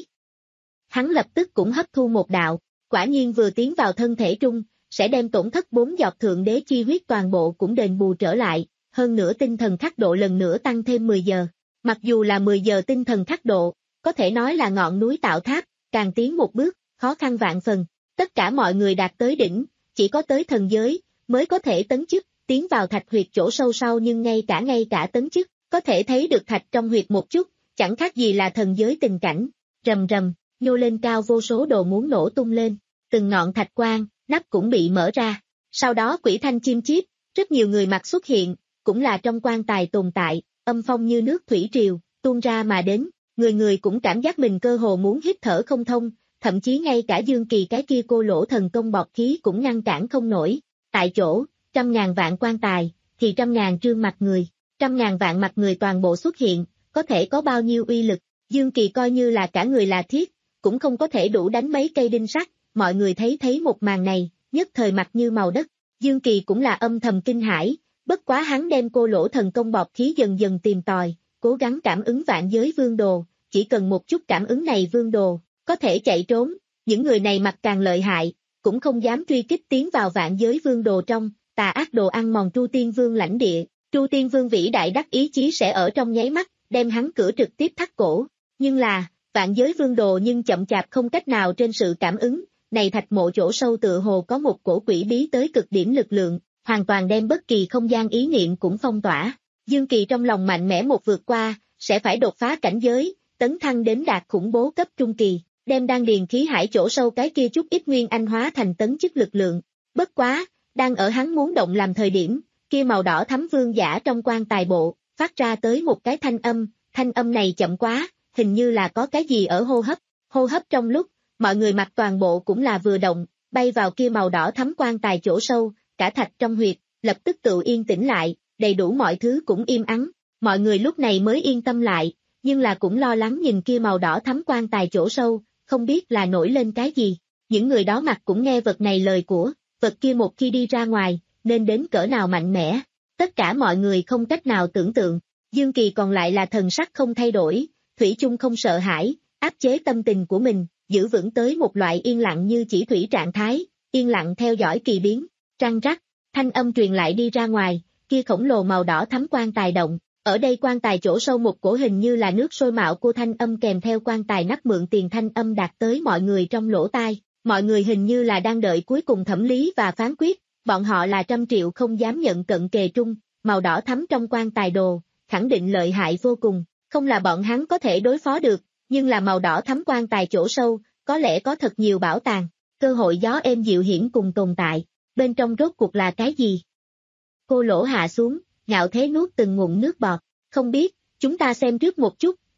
B: Hắn lập tức cũng hấp thu một đạo, quả nhiên vừa tiến vào thân thể trung, sẽ đem tổn thất bốn giọt thượng đế chi huyết toàn bộ cũng đền bù trở lại, hơn nữa tinh thần khắc độ lần nữa tăng thêm mười giờ. Mặc dù là mười giờ tinh thần khắc độ, có thể nói là ngọn núi tạo tháp, càng tiến một bước, khó khăn vạn phần. Tất cả mọi người đạt tới đỉnh, chỉ có tới thần giới, mới có thể tấn chức, tiến vào thạch huyệt chỗ sâu sau nhưng ngay cả ngay cả tấn chức, có thể thấy được thạch trong huyệt một chút, chẳng khác gì là thần giới tình cảnh. Rầm rầm, nhô lên cao vô số đồ muốn nổ tung lên, từng ngọn thạch quang, nắp cũng bị mở ra. Sau đó quỷ thanh chim chiếp, rất nhiều người mặt xuất hiện, cũng là trong quan tài tồn tại, âm phong như nước thủy triều, tuôn ra mà đến, người người cũng cảm giác mình cơ hồ muốn hít thở không thông, thậm chí ngay cả Dương Kỳ cái kia cô lỗ thần công bọt khí cũng ngăn cản không nổi. Tại chỗ, trăm ngàn vạn quan tài, thì trăm ngàn trương mặt người, trăm ngàn vạn mặt người toàn bộ xuất hiện, có thể có bao nhiêu uy lực, Dương Kỳ coi như là cả người là thiết, cũng không có thể đủ đánh mấy cây đinh sắt, mọi người thấy thấy một màn này, nhất thời mặt như màu đất, Dương Kỳ cũng là âm thầm kinh hãi, bất quá hắn đem cô lỗ thần công bọt khí dần dần tìm tòi, cố gắng cảm ứng vạn giới vương đồ, chỉ cần một chút cảm ứng này vương đồ, có thể chạy trốn, những người này mặt càng lợi hại, cũng không dám truy kích tiến vào vạn giới vương đồ trong, tà ác đồ ăn mòn Tru Tiên Vương lãnh địa, Tru Tiên Vương vĩ đại đắc ý chí sẽ ở trong nháy mắt, đem hắn cửa trực tiếp thắt cổ, nhưng là, vạn giới vương đồ nhưng chậm chạp không cách nào trên sự cảm ứng, này thạch mộ chỗ sâu tựa hồ có một cổ quỷ bí tới cực điểm lực lượng, hoàn toàn đem bất kỳ không gian ý niệm cũng phong tỏa, Dương Kỳ trong lòng mạnh mẽ một vượt qua, sẽ phải đột phá cảnh giới, tấn thăng đến đạt khủng bố cấp trung kỳ, đem đan điền khí hải chỗ sâu cái kia chút ít nguyên anh hóa thành tấn chức lực lượng, bất quá, đang ở hắn muốn động làm thời điểm, kia màu đỏ thắm vương giả trong quan tài bộ, phát ra tới một cái thanh âm, thanh âm này chậm quá, hình như là có cái gì ở hô hấp, hô hấp trong lúc, mọi người mặt toàn bộ cũng là vừa động, bay vào kia màu đỏ thắm quan tài chỗ sâu, cả thạch trong huyệt, lập tức tự yên tĩnh lại, đầy đủ mọi thứ cũng im ắng, mọi người lúc này mới yên tâm lại, nhưng là cũng lo lắng nhìn kia màu đỏ thắm quan tài chỗ sâu, không biết là nổi lên cái gì, những người đó mặt cũng nghe vật này lời của, vật kia một khi đi ra ngoài, nên đến cỡ nào mạnh mẽ, tất cả mọi người không cách nào tưởng tượng, Dương Kỳ còn lại là thần sắc không thay đổi, thủy chung không sợ hãi, áp chế tâm tình của mình, giữ vững tới một loại yên lặng như chỉ thủy trạng thái, yên lặng theo dõi kỳ biến, răng rắc, thanh âm truyền lại đi ra ngoài, kia khổng lồ màu đỏ thắm quan tài động, ở đây quan tài chỗ sâu một cổ hình như là nước sôi mạo cô thanh âm kèm theo quan tài nắp mượn tiền thanh âm đạt tới mọi người trong lỗ tai, mọi người hình như là đang đợi cuối cùng thẩm lý và phán quyết, bọn họ là trăm triệu không dám nhận cận kề trung, màu đỏ thắm trong quan tài đồ, khẳng định lợi hại vô cùng, không là bọn hắn có thể đối phó được, nhưng là màu đỏ thắm quan tài chỗ sâu, có lẽ có thật nhiều bảo tàng, cơ hội gió êm dịu hiển cùng tồn tại, bên trong rốt cuộc là cái gì? Cô lỗ hạ xuống, ngạo thế nuốt từng ngụm nước bọt, không biết, chúng ta xem trước một chút,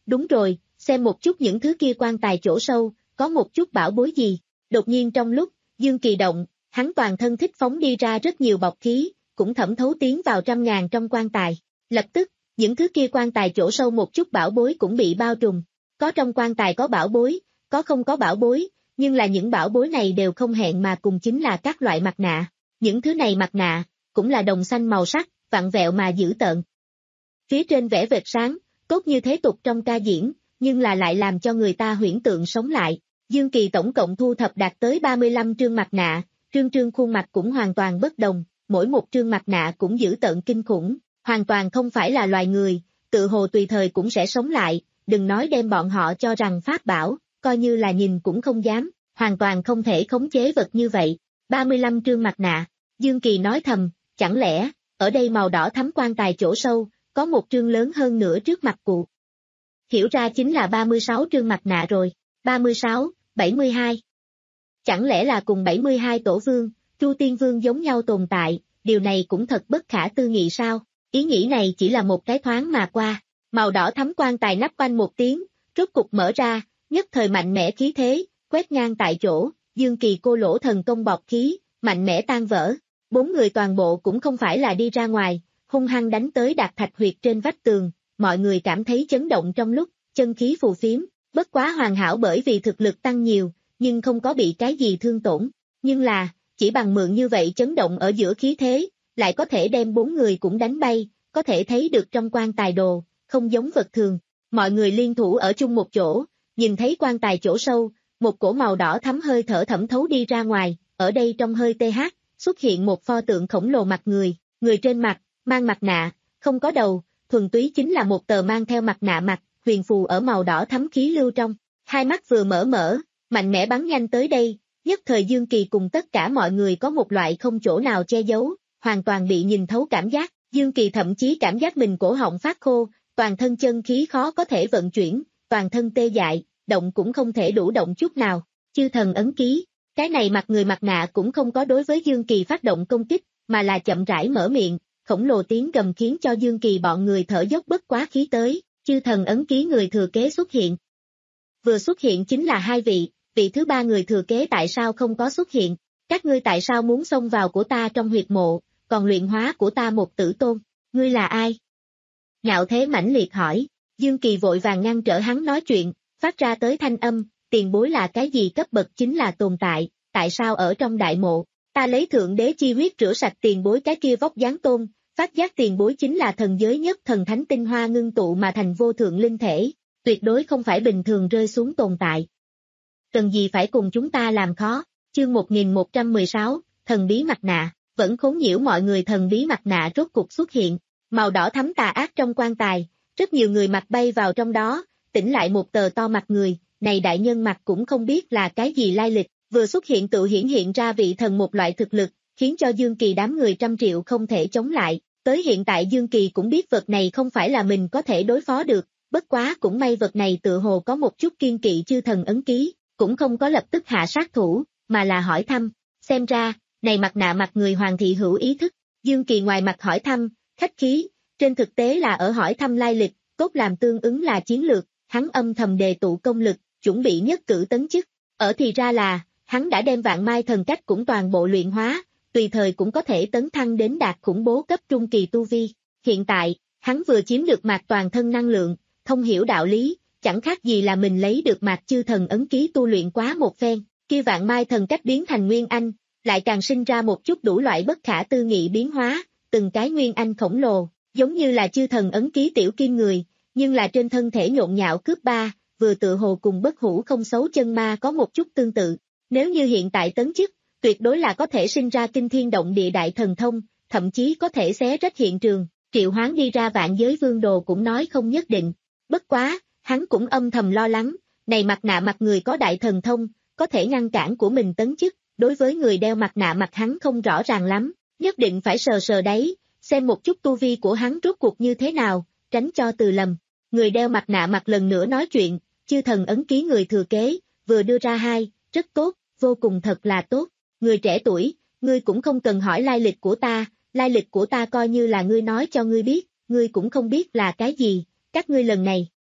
B: Đúng rồi, xem một chút những thứ kia quan tài chỗ sâu, có một chút bảo bối gì. Đột nhiên trong lúc, Dương Kỳ động, hắn toàn thân thích phóng đi ra rất nhiều bọc khí, cũng thẩm thấu tiến vào trăm ngàn trong quan tài. Lập tức, những thứ kia quan tài chỗ sâu một chút bảo bối cũng bị bao trùm. Có trong quan tài có bảo bối, có không có bảo bối, nhưng là những bảo bối này đều không hẹn mà cùng chính là các loại mặt nạ. Những thứ này mặt nạ, cũng là đồng xanh màu sắc, vặn vẹo mà dữ tợn. Phía trên vẽ vệt sáng, cốt như thế tục trong ca diễn, nhưng là lại làm cho người ta huyễn tượng sống lại. Dương Kỳ tổng cộng thu thập đạt tới ba mươi lăm trương mặt nạ, trương trương khuôn mặt cũng hoàn toàn bất đồng, mỗi một trương mặt nạ cũng dữ tợn kinh khủng, hoàn toàn không phải là loài người, tự hồ tùy thời cũng sẽ sống lại, đừng nói đem bọn họ cho rằng pháp bảo, coi như là nhìn cũng không dám, hoàn toàn không thể khống chế vật như vậy. ba mươi lăm trương mặt nạ, Dương Kỳ nói thầm, chẳng lẽ, ở đây màu đỏ thắm quan tài chỗ sâu, có một trương lớn hơn nữa trước mặt cụ. Hiểu ra chính là ba mươi sáu trương mặt nạ rồi, ba mươi sáu, bảy mươi hai. Chẳng lẽ là cùng bảy mươi hai tổ vương, Chu Tiên Vương giống nhau tồn tại, điều này cũng thật bất khả tư nghị sao? Ý nghĩ này chỉ là một cái thoáng mà qua, màu đỏ thắm quan tài nắp quanh một tiếng, rốt cục mở ra, nhất thời mạnh mẽ khí thế, quét ngang tại chỗ, Dương Kỳ cô lỗ thần công bọt khí, mạnh mẽ tan vỡ. Bốn người toàn bộ cũng không phải là đi ra ngoài, hung hăng đánh tới Đạt Thạch huyệt trên vách tường, mọi người cảm thấy chấn động trong lúc, chân khí phù phiếm, bất quá hoàn hảo bởi vì thực lực tăng nhiều, nhưng không có bị cái gì thương tổn. Nhưng là, chỉ bằng mượn như vậy chấn động ở giữa khí thế, lại có thể đem bốn người cũng đánh bay, có thể thấy được trong quan tài đồ, không giống vật thường. Mọi người liên thủ ở chung một chỗ, nhìn thấy quan tài chỗ sâu, một cổ màu đỏ thắm hơi thở thẩm thấu đi ra ngoài, ở đây trong hơi tê hát, xuất hiện một pho tượng khổng lồ mặt người, người trên mặt, mang mặt nạ, không có đầu, thuần túy chính là một tờ mang theo mặt nạ mặt, huyền phù ở màu đỏ thắm khí lưu trong, hai mắt vừa mở mở, mạnh mẽ bắn nhanh tới đây, nhất thời Dương Kỳ cùng tất cả mọi người có một loại không chỗ nào che giấu, hoàn toàn bị nhìn thấu cảm giác, Dương Kỳ thậm chí cảm giác mình cổ họng phát khô, toàn thân chân khí khó có thể vận chuyển, toàn thân tê dại, động cũng không thể đủ động chút nào, chư thần ấn ký. Cái này mặt người mặt nạ cũng không có đối với Dương Kỳ phát động công kích, mà là chậm rãi mở miệng, khổng lồ tiếng gầm khiến cho Dương Kỳ bọn người thở dốc bất quá khí tới, chư thần ấn ký người thừa kế xuất hiện. Vừa xuất hiện chính là hai vị, vị thứ ba người thừa kế tại sao không có xuất hiện, các ngươi tại sao muốn xông vào của ta trong huyệt mộ, còn luyện hóa của ta một tử tôn, ngươi là ai? Ngạo Thế mãnh liệt hỏi, Dương Kỳ vội vàng ngăn trở hắn nói chuyện, phát ra tới thanh âm, tiền bối là cái gì cấp bậc chính là tồn tại, tại sao ở trong đại mộ, ta lấy thượng đế chi huyết rửa sạch tiền bối cái kia vóc dáng tôn, phát giác tiền bối chính là thần giới nhất thần thánh tinh hoa ngưng tụ mà thành vô thượng linh thể, tuyệt đối không phải bình thường rơi xuống tồn tại. Cần gì phải cùng chúng ta làm khó, chương một nghìn một trăm mười sáu, thần bí mặt nạ, vẫn khốn nhiễu mọi người thần bí mặt nạ rốt cục xuất hiện, màu đỏ thắm tà ác trong quan tài, rất nhiều người mặt bay vào trong đó, tỉnh lại một tờ to mặt người, này đại nhân mặt cũng không biết là cái gì lai lịch, vừa xuất hiện tự hiển hiện ra vị thần một loại thực lực, khiến cho Dương Kỳ đám người trăm triệu không thể chống lại, tới hiện tại Dương Kỳ cũng biết vật này không phải là mình có thể đối phó được, bất quá cũng may vật này tự hồ có một chút kiên kỵ chư thần ấn ký, cũng không có lập tức hạ sát thủ, mà là hỏi thăm, xem ra, này mặt nạ mặt người Hoàng thị hữu ý thức, Dương Kỳ ngoài mặt hỏi thăm, khách khí, trên thực tế là ở hỏi thăm lai lịch, cốt làm tương ứng là chiến lược, hắn âm thầm đề tụ công lực, chuẩn bị nhất cử tấn chức, ở thì ra là, hắn đã đem vạn mai thần cách cũng toàn bộ luyện hóa, tùy thời cũng có thể tấn thăng đến đạt khủng bố cấp trung kỳ tu vi, hiện tại, hắn vừa chiếm được mạc toàn thân năng lượng, thông hiểu đạo lý, chẳng khác gì là mình lấy được mạc chư thần ấn ký tu luyện quá một phen, kia vạn mai thần cách biến thành nguyên anh, lại càng sinh ra một chút đủ loại bất khả tư nghị biến hóa, từng cái nguyên anh khổng lồ, giống như là chư thần ấn ký tiểu kim người, nhưng là trên thân thể nhộn nhạo cướp ba, vừa tự hồ cùng bất hủ không xấu chân ma có một chút tương tự, nếu như hiện tại tấn chức, tuyệt đối là có thể sinh ra kinh thiên động địa đại thần thông, thậm chí có thể xé rách hiện trường, triệu hoán đi ra vạn giới vương đồ cũng nói không nhất định, bất quá, hắn cũng âm thầm lo lắng, này mặt nạ mặt người có đại thần thông, có thể ngăn cản của mình tấn chức, đối với người đeo mặt nạ mặt hắn không rõ ràng lắm, nhất định phải sờ sờ đấy, xem một chút tu vi của hắn rốt cuộc như thế nào, tránh cho từ lầm. Người đeo mặt nạ mặt lần nữa nói chuyện, chư thần ấn ký người thừa kế, vừa đưa ra hai, rất tốt, vô cùng thật là tốt, người trẻ tuổi, ngươi cũng không cần hỏi lai lịch của ta, lai lịch của ta coi như là ngươi nói cho ngươi biết, ngươi cũng không biết là cái gì, các ngươi lần này,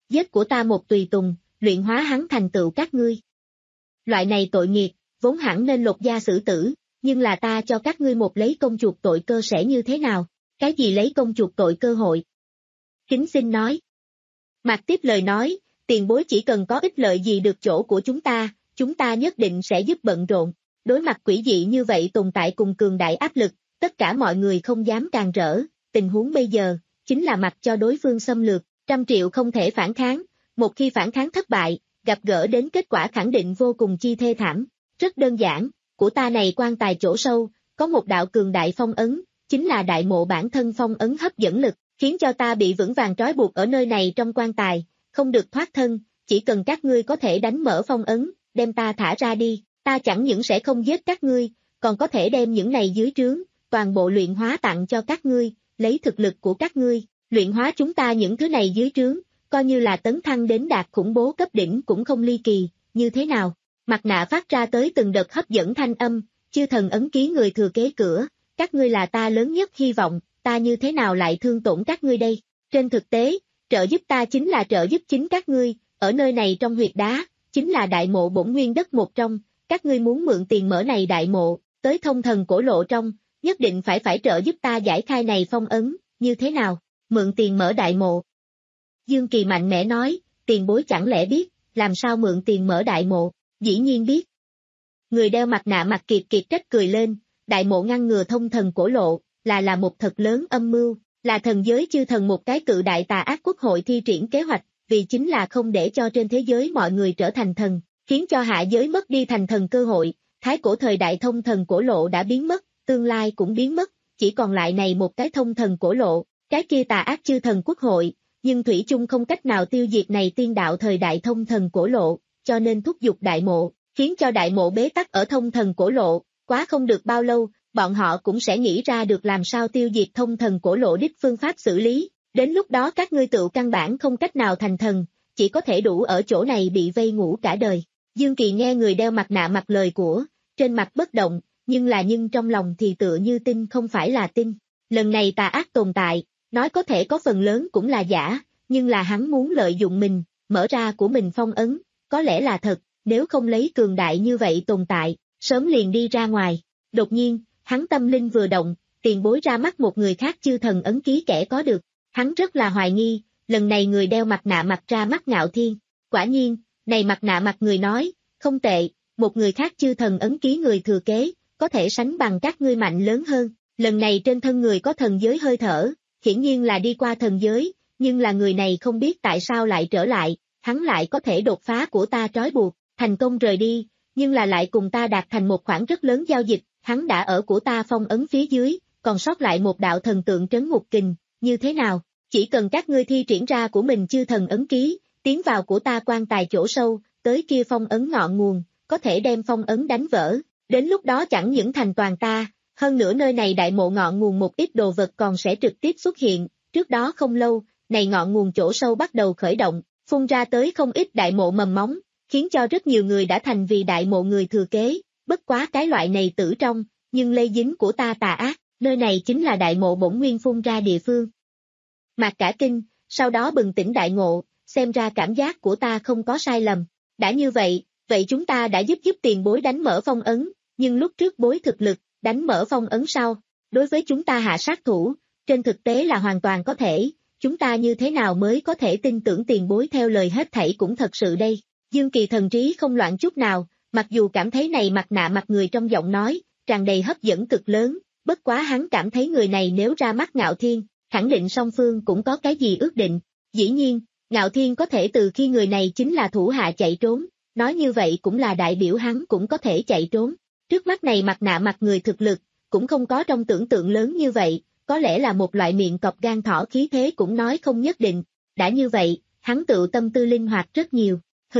B: giết của ta một tùy tùng, luyện hóa hắn thành tựu các ngươi. Loại này tội nghiệt, vốn hẳn nên lột da xử tử, nhưng là ta cho các ngươi một lấy công chuộc tội cơ sẽ như thế nào? Cái gì lấy công chuộc tội cơ hội? Kính xin nói. Mạc tiếp lời nói, tiền bối chỉ cần có ích lợi gì được chỗ của chúng ta, chúng ta nhất định sẽ giúp bận rộn. Đối mặt quỷ dị như vậy tồn tại cùng cường đại áp lực, tất cả mọi người không dám càng rỡ, tình huống bây giờ, chính là mặc cho đối phương xâm lược, trăm triệu không thể phản kháng, một khi phản kháng thất bại, gặp gỡ đến kết quả khẳng định vô cùng chi thê thảm. Rất đơn giản, của ta này quan tài chỗ sâu, có một đạo cường đại phong ấn, chính là đại mộ bản thân phong ấn hấp dẫn lực, khiến cho ta bị vững vàng trói buộc ở nơi này trong quan tài, không được thoát thân, chỉ cần các ngươi có thể đánh mở phong ấn, đem ta thả ra đi, ta chẳng những sẽ không giết các ngươi, còn có thể đem những này dưới trướng, toàn bộ luyện hóa tặng cho các ngươi, lấy thực lực của các ngươi, luyện hóa chúng ta những thứ này dưới trướng, coi như là tấn thăng đến đạt khủng bố cấp đỉnh cũng không ly kỳ, như thế nào? Mặt nạ phát ra tới từng đợt hấp dẫn thanh âm, chư thần ấn ký người thừa kế cửa, các ngươi là ta lớn nhất hy vọng, ta như thế nào lại thương tổn các ngươi đây? Trên thực tế, trợ giúp ta chính là trợ giúp chính các ngươi, ở nơi này trong huyệt đá, chính là đại mộ bổn nguyên đất một trong, các ngươi muốn mượn tiền mở này đại mộ, tới thông thần cổ lộ trong, nhất định phải phải trợ giúp ta giải khai này phong ấn, như thế nào? Mượn tiền mở đại mộ. Dương Kỳ mạnh mẽ nói, tiền bối chẳng lẽ biết, làm sao mượn tiền mở đại mộ? Dĩ nhiên biết. Người đeo mặt nạ mặt kiệt kiệt trách cười lên, đại mộ ngăn ngừa thông thần cổ lộ, là là một thật lớn âm mưu, là thần giới chư thần một cái cự đại tà ác quốc hội thi triển kế hoạch, vì chính là không để cho trên thế giới mọi người trở thành thần, khiến cho hạ giới mất đi thành thần cơ hội, thái cổ thời đại thông thần cổ lộ đã biến mất, tương lai cũng biến mất, chỉ còn lại này một cái thông thần cổ lộ, cái kia tà ác chư thần quốc hội, nhưng thủy chung không cách nào tiêu diệt này tiên đạo thời đại thông thần cổ lộ, cho nên thúc giục đại mộ, khiến cho đại mộ bế tắc ở thông thần cổ lộ, quá không được bao lâu, bọn họ cũng sẽ nghĩ ra được làm sao tiêu diệt thông thần cổ lộ đích phương pháp xử lý, đến lúc đó các ngươi tự căn bản không cách nào thành thần, chỉ có thể đủ ở chỗ này bị vây ngủ cả đời. Dương Kỳ nghe người đeo mặt nạ mặt lời của, trên mặt bất động, nhưng là nhưng trong lòng thì tựa như tin không phải là tin. Lần này tà ác tồn tại, nói có thể có phần lớn cũng là giả, nhưng là hắn muốn lợi dụng mình, mở ra của mình phong ấn, có lẽ là thật, nếu không lấy cường đại như vậy tồn tại, sớm liền đi ra ngoài. Đột nhiên, hắn tâm linh vừa động, tiền bối ra mắt một người khác chư thần ấn ký kẻ có được. Hắn rất là hoài nghi, lần này người đeo mặt nạ mặt ra mắt Ngạo Thiên. Quả nhiên, này mặt nạ mặt người nói, không tệ, một người khác chư thần ấn ký người thừa kế, có thể sánh bằng các ngươi mạnh lớn hơn. Lần này trên thân người có thần giới hơi thở, hiển nhiên là đi qua thần giới, nhưng là người này không biết tại sao lại trở lại, hắn lại có thể đột phá của ta trói buộc, thành công rời đi, nhưng là lại cùng ta đạt thành một khoản rất lớn giao dịch, hắn đã ở của ta phong ấn phía dưới, còn sót lại một đạo thần tượng trấn ngục kình, như thế nào? Chỉ cần các ngươi thi triển ra của mình chư thần ấn ký, tiến vào của ta quan tài chỗ sâu, tới kia phong ấn ngọn nguồn, có thể đem phong ấn đánh vỡ, đến lúc đó chẳng những thành toàn ta, hơn nữa nơi này đại mộ ngọn nguồn một ít đồ vật còn sẽ trực tiếp xuất hiện, trước đó không lâu, này ngọn nguồn chỗ sâu bắt đầu khởi động, phun ra tới không ít đại mộ mầm móng, khiến cho rất nhiều người đã thành vì đại mộ người thừa kế, bất quá cái loại này tử trong, nhưng lây dính của ta tà ác, nơi này chính là đại mộ bổn nguyên phun ra địa phương. Mạc cả kinh, sau đó bừng tỉnh đại ngộ, xem ra cảm giác của ta không có sai lầm. Đã như vậy, vậy chúng ta đã giúp giúp tiền bối đánh mở phong ấn, nhưng lúc trước bối thực lực, đánh mở phong ấn sau, đối với chúng ta hạ sát thủ, trên thực tế là hoàn toàn có thể, chúng ta như thế nào mới có thể tin tưởng tiền bối theo lời hết thảy cũng thật sự đây. Dương Kỳ thần trí không loạn chút nào, mặc dù cảm thấy này mặt nạ mặt người trong giọng nói, tràn đầy hấp dẫn cực lớn, bất quá hắn cảm thấy người này nếu ra mắt Ngạo Thiên, khẳng định song phương cũng có cái gì ước định. Dĩ nhiên, Ngạo Thiên có thể từ khi người này chính là thủ hạ chạy trốn, nói như vậy cũng là đại biểu hắn cũng có thể chạy trốn. Trước mắt này mặt nạ mặt người thực lực, cũng không có trong tưởng tượng lớn như vậy, có lẽ là một loại miệng cọp gan thỏ khí thế cũng nói không nhất định. Đã như vậy, hắn tự tâm tư linh hoạt rất nhiều. Hừ.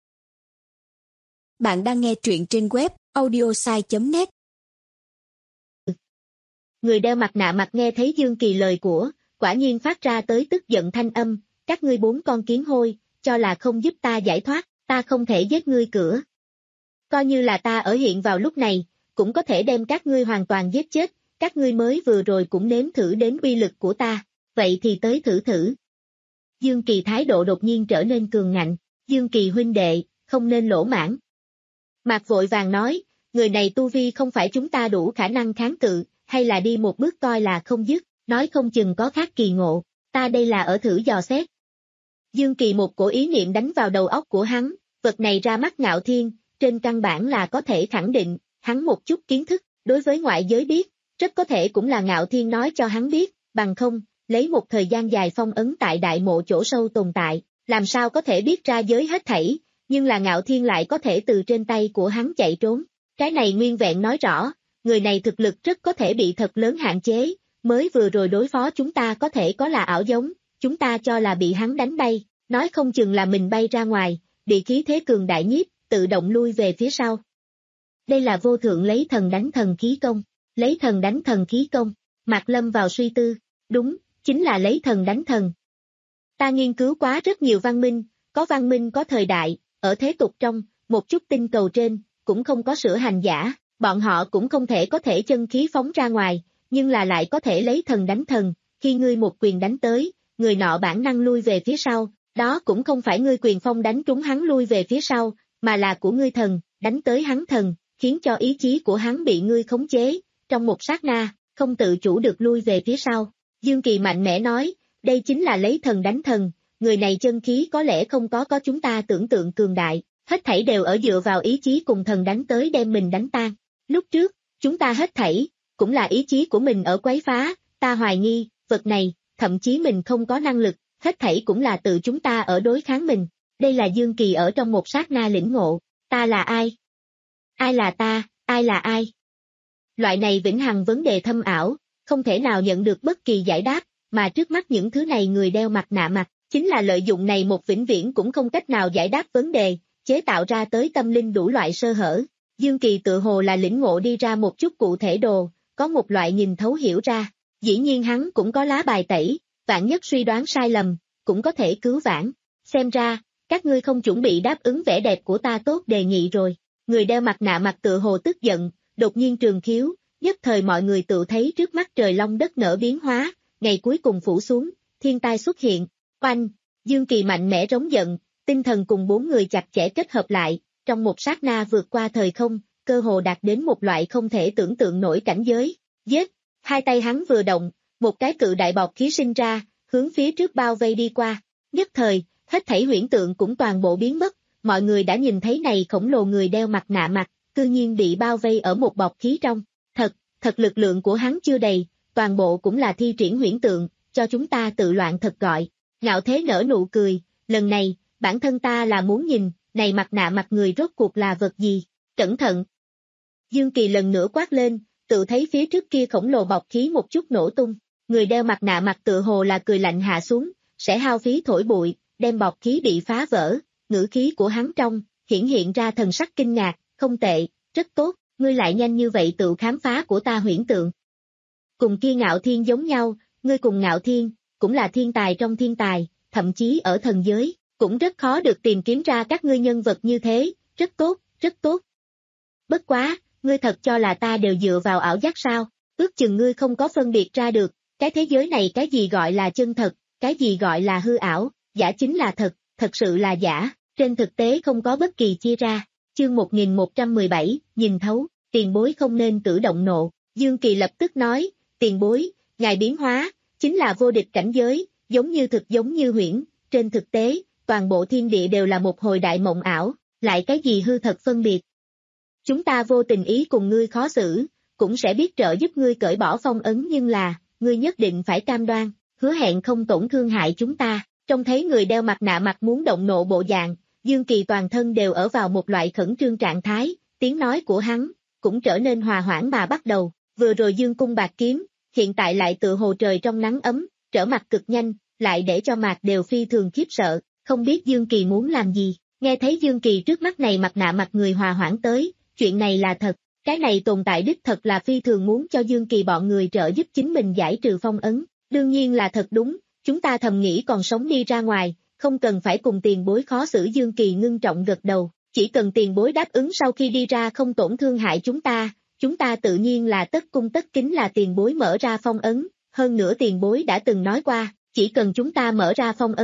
C: Bạn đang nghe truyện trên web audiosai chấm net.
B: Người đeo mặt nạ mặt nghe thấy Dương Kỳ lời của, quả nhiên phát ra tới tức giận thanh âm, các ngươi bốn con kiến hôi, cho là không giúp ta giải thoát, ta không thể giết ngươi cửa. Coi như là ta ở hiện vào lúc này, cũng có thể đem các ngươi hoàn toàn giết chết, các ngươi mới vừa rồi cũng nếm thử đến uy lực của ta, vậy thì tới thử thử. Dương Kỳ thái độ đột nhiên trở nên cường ngạnh, Dương Kỳ huynh đệ, không nên lỗ mãn. Mạc vội vàng nói, người này tu vi không phải chúng ta đủ khả năng kháng cự, hay là đi một bước coi là không dứt, nói không chừng có khác kỳ ngộ, ta đây là ở thử dò xét. Dương Kỳ một cổ ý niệm đánh vào đầu óc của hắn, vật này ra mắt Ngạo Thiên, trên căn bản là có thể khẳng định, hắn một chút kiến thức, đối với ngoại giới biết, rất có thể cũng là Ngạo Thiên nói cho hắn biết, bằng không, lấy một thời gian dài phong ấn tại đại mộ chỗ sâu tồn tại, làm sao có thể biết ra giới hết thảy, nhưng là Ngạo Thiên lại có thể từ trên tay của hắn chạy trốn. Cái này nguyên vẹn nói rõ, người này thực lực rất có thể bị thật lớn hạn chế, mới vừa rồi đối phó chúng ta có thể có là ảo giống, chúng ta cho là bị hắn đánh bay, nói không chừng là mình bay ra ngoài, bị khí thế cường đại nhiếp, tự động lui về phía sau. Đây là vô thượng lấy thần đánh thần khí công, lấy thần đánh thần khí công, Mạc Lâm vào suy tư, đúng, chính là lấy thần đánh thần. Ta nghiên cứu quá rất nhiều văn minh, có văn minh có thời đại, ở thế tục trong, một chút tinh cầu trên, cũng không có sửa hành giả, bọn họ cũng không thể có thể chân khí phóng ra ngoài, nhưng là lại có thể lấy thần đánh thần, khi ngươi một quyền đánh tới, người nọ bản năng lui về phía sau, đó cũng không phải ngươi quyền phong đánh trúng hắn lui về phía sau, mà là của ngươi thần, đánh tới hắn thần, khiến cho ý chí của hắn bị ngươi khống chế, trong một sát na, không tự chủ được lui về phía sau. Dương Kỳ mạnh mẽ nói, đây chính là lấy thần đánh thần, người này chân khí có lẽ không có có chúng ta tưởng tượng cường đại, hết thảy đều ở dựa vào ý chí cùng thần đánh tới đem mình đánh tan. Lúc trước, chúng ta hết thảy, cũng là ý chí của mình ở quấy phá, ta hoài nghi, vật này, thậm chí mình không có năng lực, hết thảy cũng là tự chúng ta ở đối kháng mình. Đây là Dương Kỳ ở trong một sát na lĩnh ngộ, ta là ai? Ai là ta, ai là ai? Loại này vĩnh hằng vấn đề thâm ảo, không thể nào nhận được bất kỳ giải đáp, mà trước mắt những thứ này người đeo mặt nạ mặt, chính là lợi dụng này một vĩnh viễn cũng không cách nào giải đáp vấn đề, chế tạo ra tới tâm linh đủ loại sơ hở. Dương Kỳ tự hồ là lĩnh ngộ đi ra một chút cụ thể đồ, có một loại nhìn thấu hiểu ra, dĩ nhiên hắn cũng có lá bài tẩy, vạn nhất suy đoán sai lầm, cũng có thể cứu vãn. Xem ra, các ngươi không chuẩn bị đáp ứng vẻ đẹp của ta tốt đề nghị rồi. Người đeo mặt nạ mặt tự hồ tức giận, đột nhiên trường khiếu, nhất thời mọi người tự thấy trước mắt trời long đất nở biến hóa, ngày cuối cùng phủ xuống, thiên tai xuất hiện, oanh, Dương Kỳ mạnh mẽ rống giận, tinh thần cùng bốn người chặt chẽ kết hợp lại, trong một sát na vượt qua thời không, cơ hồ đạt đến một loại không thể tưởng tượng nổi cảnh giới, giết, hai tay hắn vừa động, một cái cự đại bọc khí sinh ra, hướng phía trước bao vây đi qua, nhất thời, hết thảy huyễn tượng cũng toàn bộ biến mất, mọi người đã nhìn thấy này khổng lồ người đeo mặt nạ mặt, cư nhiên bị bao vây ở một bọc khí trong, thật, thật lực lượng của hắn chưa đầy, toàn bộ cũng là thi triển huyễn tượng, cho chúng ta tự loạn thật gọi. Ngạo Thế nở nụ cười, lần này, bản thân ta là muốn nhìn, này mặt nạ mặt người rốt cuộc là vật gì, cẩn thận. Dương Kỳ lần nữa quát lên, tự thấy phía trước kia khổng lồ bọc khí một chút nổ tung, người đeo mặt nạ mặt tự hồ là cười lạnh hạ xuống, sẽ hao phí thổi bụi, đem bọc khí bị phá vỡ, ngữ khí của hắn trong, hiển hiện ra thần sắc kinh ngạc, không tệ, rất tốt, ngươi lại nhanh như vậy tự khám phá của ta huyễn tượng. Cùng kia Ngạo Thiên giống nhau, ngươi cùng Ngạo Thiên, cũng là thiên tài trong thiên tài, thậm chí ở thần giới, cũng rất khó được tìm kiếm ra các ngươi nhân vật như thế, rất tốt, rất tốt. Bất quá, ngươi thật cho là ta đều dựa vào ảo giác sao, ước chừng ngươi không có phân biệt ra được, cái thế giới này cái gì gọi là chân thật, cái gì gọi là hư ảo, giả chính là thật, thật sự là giả, trên thực tế không có bất kỳ chia ra. Chương một nghìn một trăm mười bảy, nhìn thấu, tiền bối không nên cử động nộ, Dương Kỳ lập tức nói, tiền bối, ngài biến hóa, chính là vô địch cảnh giới, giống như thực giống như huyễn, trên thực tế, toàn bộ thiên địa đều là một hồi đại mộng ảo, lại cái gì hư thật phân biệt. Chúng ta vô tình ý cùng ngươi khó xử, cũng sẽ biết trợ giúp ngươi cởi bỏ phong ấn nhưng là, ngươi nhất định phải cam đoan, hứa hẹn không tổn thương hại chúng ta, trông thấy người đeo mặt nạ mặt muốn động nộ bộ dạng. Dương Kỳ toàn thân đều ở vào một loại khẩn trương trạng thái, tiếng nói của hắn, cũng trở nên hòa hoãn mà bắt đầu, vừa rồi Dương cung bạc kiếm, hiện tại lại tự hồ trời trong nắng ấm, trở mặt cực nhanh, lại để cho Mạc đều phi thường khiếp sợ, không biết Dương Kỳ muốn làm gì, nghe thấy Dương Kỳ trước mắt này mặt nạ mặt người hòa hoãn tới, chuyện này là thật, cái này tồn tại đích thật là phi thường muốn cho Dương Kỳ bọn người trợ giúp chính mình giải trừ phong ấn, đương nhiên là thật đúng, chúng ta thầm nghĩ còn sống đi ra ngoài. Không cần phải cùng tiền bối khó xử. Dương Kỳ ngưng trọng gật đầu, chỉ cần tiền bối đáp ứng sau khi đi ra không tổn thương hại chúng ta, chúng ta tự nhiên là tất cung tất kính là tiền bối mở ra phong ấn, hơn nữa tiền bối đã từng nói qua, chỉ cần chúng ta mở ra phong ấn,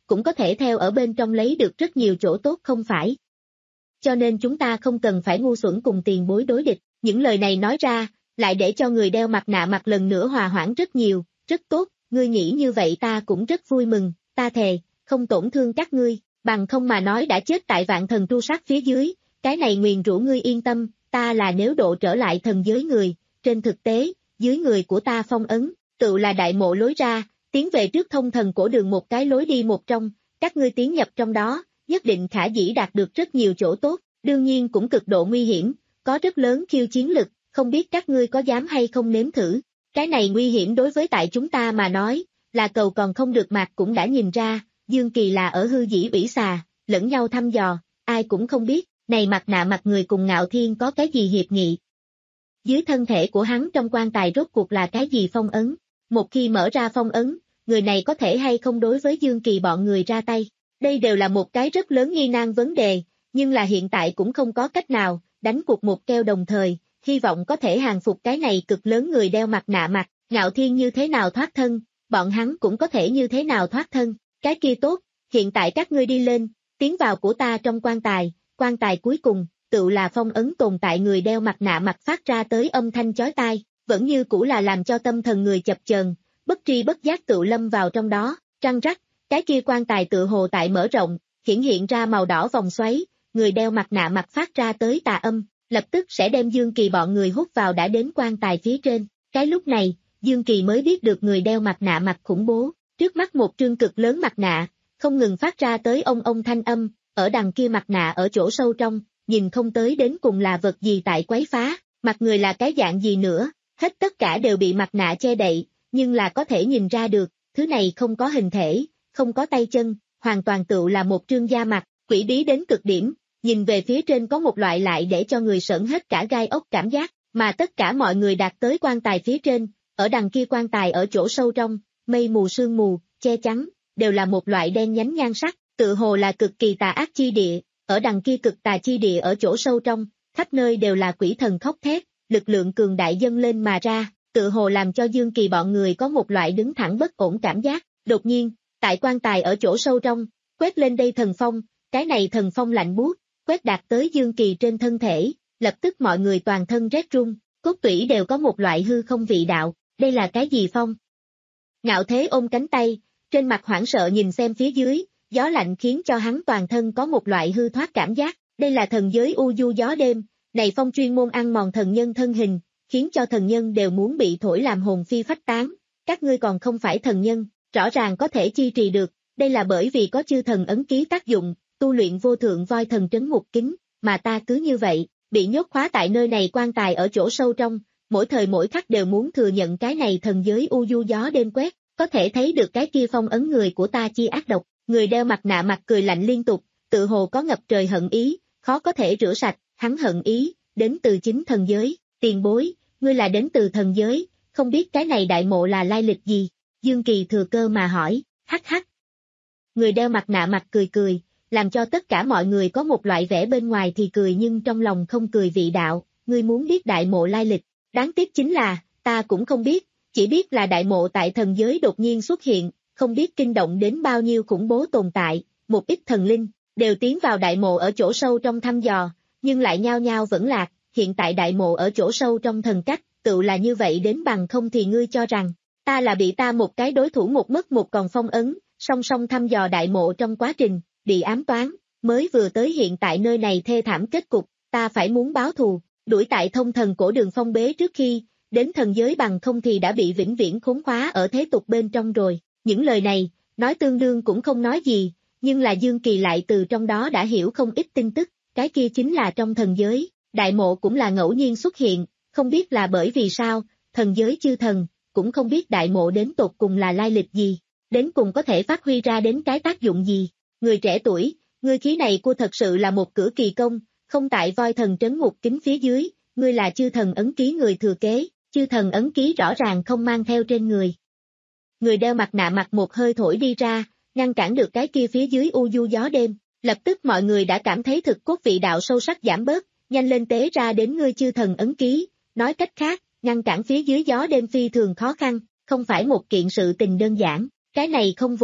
B: cũng có thể theo ở bên trong lấy được rất nhiều chỗ tốt không phải. Cho nên chúng ta không cần phải ngu xuẩn cùng tiền bối đối địch, những lời này nói ra, lại để cho người đeo mặt nạ mặt lần nữa hòa hoãn rất nhiều, rất tốt, ngươi nghĩ như vậy ta cũng rất vui mừng, ta thề, không tổn thương các ngươi, bằng không mà nói đã chết tại vạn thần tru sát phía dưới, cái này nguyền rủa ngươi yên tâm, ta là nếu độ trở lại thần giới người, trên thực tế, dưới người của ta phong ấn, tự là đại mộ lối ra, tiến về trước thông thần cổ đường một cái lối đi một trong, các ngươi tiến nhập trong đó, nhất định khả dĩ đạt được rất nhiều chỗ tốt, đương nhiên cũng cực độ nguy hiểm, có rất lớn khiêu chiến lực, không biết các ngươi có dám hay không nếm thử. Cái này nguy hiểm đối với tại chúng ta mà nói, là cầu còn không được mạc cũng đã nhìn ra, Dương Kỳ là ở hư dĩ ủy xà, lẫn nhau thăm dò, ai cũng không biết, này mặt nạ mặt người cùng Ngạo Thiên có cái gì hiệp nghị. Dưới thân thể của hắn trong quan tài rốt cuộc là cái gì phong ấn, một khi mở ra phong ấn, người này có thể hay không đối với Dương Kỳ bọn người ra tay. Đây đều là một cái rất lớn nghi nan vấn đề, nhưng là hiện tại cũng không có cách nào, đánh cuộc một keo đồng thời, hy vọng có thể hàng phục cái này cực lớn người đeo mặt nạ mặt, Ngạo Thiên như thế nào thoát thân, bọn hắn cũng có thể như thế nào thoát thân, cái kia tốt, hiện tại các ngươi đi lên, tiến vào của ta trong quan tài, quan tài cuối cùng, tự là phong ấn tồn tại người đeo mặt nạ mặt phát ra tới âm thanh chói tai, vẫn như cũ là làm cho tâm thần người chập chờn, bất tri bất giác tự lâm vào trong đó, răng rắc, cái kia quan tài tự hồ tại mở rộng, hiển hiện ra màu đỏ vòng xoáy, người đeo mặt nạ mặt phát ra tới tà âm, lập tức sẽ đem Dương Kỳ bọn người hút vào đã đến quan tài phía trên, cái lúc này, Dương Kỳ mới biết được người đeo mặt nạ mặt khủng bố, trước mắt một trương cực lớn mặt nạ, không ngừng phát ra tới ông ông thanh âm, ở đằng kia mặt nạ ở chỗ sâu trong, nhìn không tới đến cùng là vật gì tại quấy phá, mặt người là cái dạng gì nữa, hết tất cả đều bị mặt nạ che đậy, nhưng là có thể nhìn ra được, thứ này không có hình thể, không có tay chân, hoàn toàn tựu là một trương da mặt, quỷ bí đến cực điểm, nhìn về phía trên có một loại lại để cho người sởn hết cả gai ốc cảm giác, mà tất cả mọi người đạt tới quan tài phía trên, ở đằng kia quan tài ở chỗ sâu trong, mây mù sương mù, che chắn, đều là một loại đen nhánh nhan sắc, tự hồ là cực kỳ tà ác chi địa, ở đằng kia cực tà chi địa ở chỗ sâu trong, khắp nơi đều là quỷ thần khóc thét, lực lượng cường đại dâng lên mà ra, tự hồ làm cho Dương Kỳ bọn người có một loại đứng thẳng bất ổn cảm giác, đột nhiên, tại quan tài ở chỗ sâu trong, quét lên đây thần phong, cái này thần phong lạnh buốt, quét đạt tới Dương Kỳ trên thân thể, lập tức mọi người toàn thân rét run, cốt tủy đều có một loại hư không vị đạo, đây là cái gì phong? Ngạo Thế ôm cánh tay, trên mặt hoảng sợ nhìn xem phía dưới, gió lạnh khiến cho hắn toàn thân có một loại hư thoát cảm giác, đây là thần giới u du gió đêm, này phong chuyên môn ăn mòn thần nhân thân hình, khiến cho thần nhân đều muốn bị thổi làm hồn phi phách tán, các ngươi còn không phải thần nhân, rõ ràng có thể chi trì được, đây là bởi vì có chư thần ấn ký tác dụng, tu luyện vô thượng voi thần trấn ngục kính, mà ta cứ như vậy, bị nhốt khóa tại nơi này quan tài ở chỗ sâu trong, mỗi thời mỗi khắc đều muốn thừa nhận cái này thần giới u du gió đêm quét, có thể thấy được cái kia phong ấn người của ta chi ác độc, người đeo mặt nạ mặt cười lạnh liên tục, tự hồ có ngập trời hận ý, khó có thể rửa sạch, hắn hận ý, đến từ chính thần giới, tiền bối, ngươi là đến từ thần giới, không biết cái này đại mộ là lai lịch gì, Dương Kỳ thừa cơ mà hỏi, hắc hắc. Người đeo mặt nạ mặt cười cười, làm cho tất cả mọi người có một loại vẻ bên ngoài thì cười nhưng trong lòng không cười vị đạo, ngươi muốn biết đại mộ lai lịch, đáng tiếc chính là, ta cũng không biết, chỉ biết là đại mộ tại thần giới đột nhiên xuất hiện, không biết kinh động đến bao nhiêu khủng bố tồn tại, một ít thần linh, đều tiến vào đại mộ ở chỗ sâu trong thăm dò, nhưng lại nhao nhao vẫn lạc, hiện tại đại mộ ở chỗ sâu trong thần cách, tự là như vậy đến bằng không thì ngươi cho rằng, ta là bị ta một cái đối thủ một mất một còn phong ấn, song song thăm dò đại mộ trong quá trình, bị ám toán, mới vừa tới hiện tại nơi này thê thảm kết cục, ta phải muốn báo thù, đuổi tại thông thần cổ đường phong bế trước khi, đến thần giới bằng không thì đã bị vĩnh viễn khốn khóa ở thế tục bên trong rồi, những lời này, nói tương đương cũng không nói gì, nhưng là Dương Kỳ lại từ trong đó đã hiểu không ít tin tức, cái kia chính là trong thần giới, đại mộ cũng là ngẫu nhiên xuất hiện, không biết là bởi vì sao, thần giới chư thần, cũng không biết đại mộ đến tột cùng là lai lịch gì, đến cùng có thể phát huy ra đến cái tác dụng gì. Người trẻ tuổi, ngươi khí này của thật sự là một cửa kỳ công, không tại voi thần trấn ngục kính phía dưới, ngươi là chư thần ấn ký người thừa kế, chư thần ấn ký rõ ràng không mang theo trên người. Người đeo mặt nạ mặt một hơi thổi đi ra, ngăn cản được cái kia phía dưới u du gió đêm, lập tức mọi người đã cảm thấy thực cốt vị đạo sâu sắc giảm bớt, nhanh lên tế ra đến ngươi chư thần ấn ký, nói cách khác, ngăn cản phía dưới gió đêm phi thường khó khăn, không phải một kiện sự tình đơn giản, cái này không vội,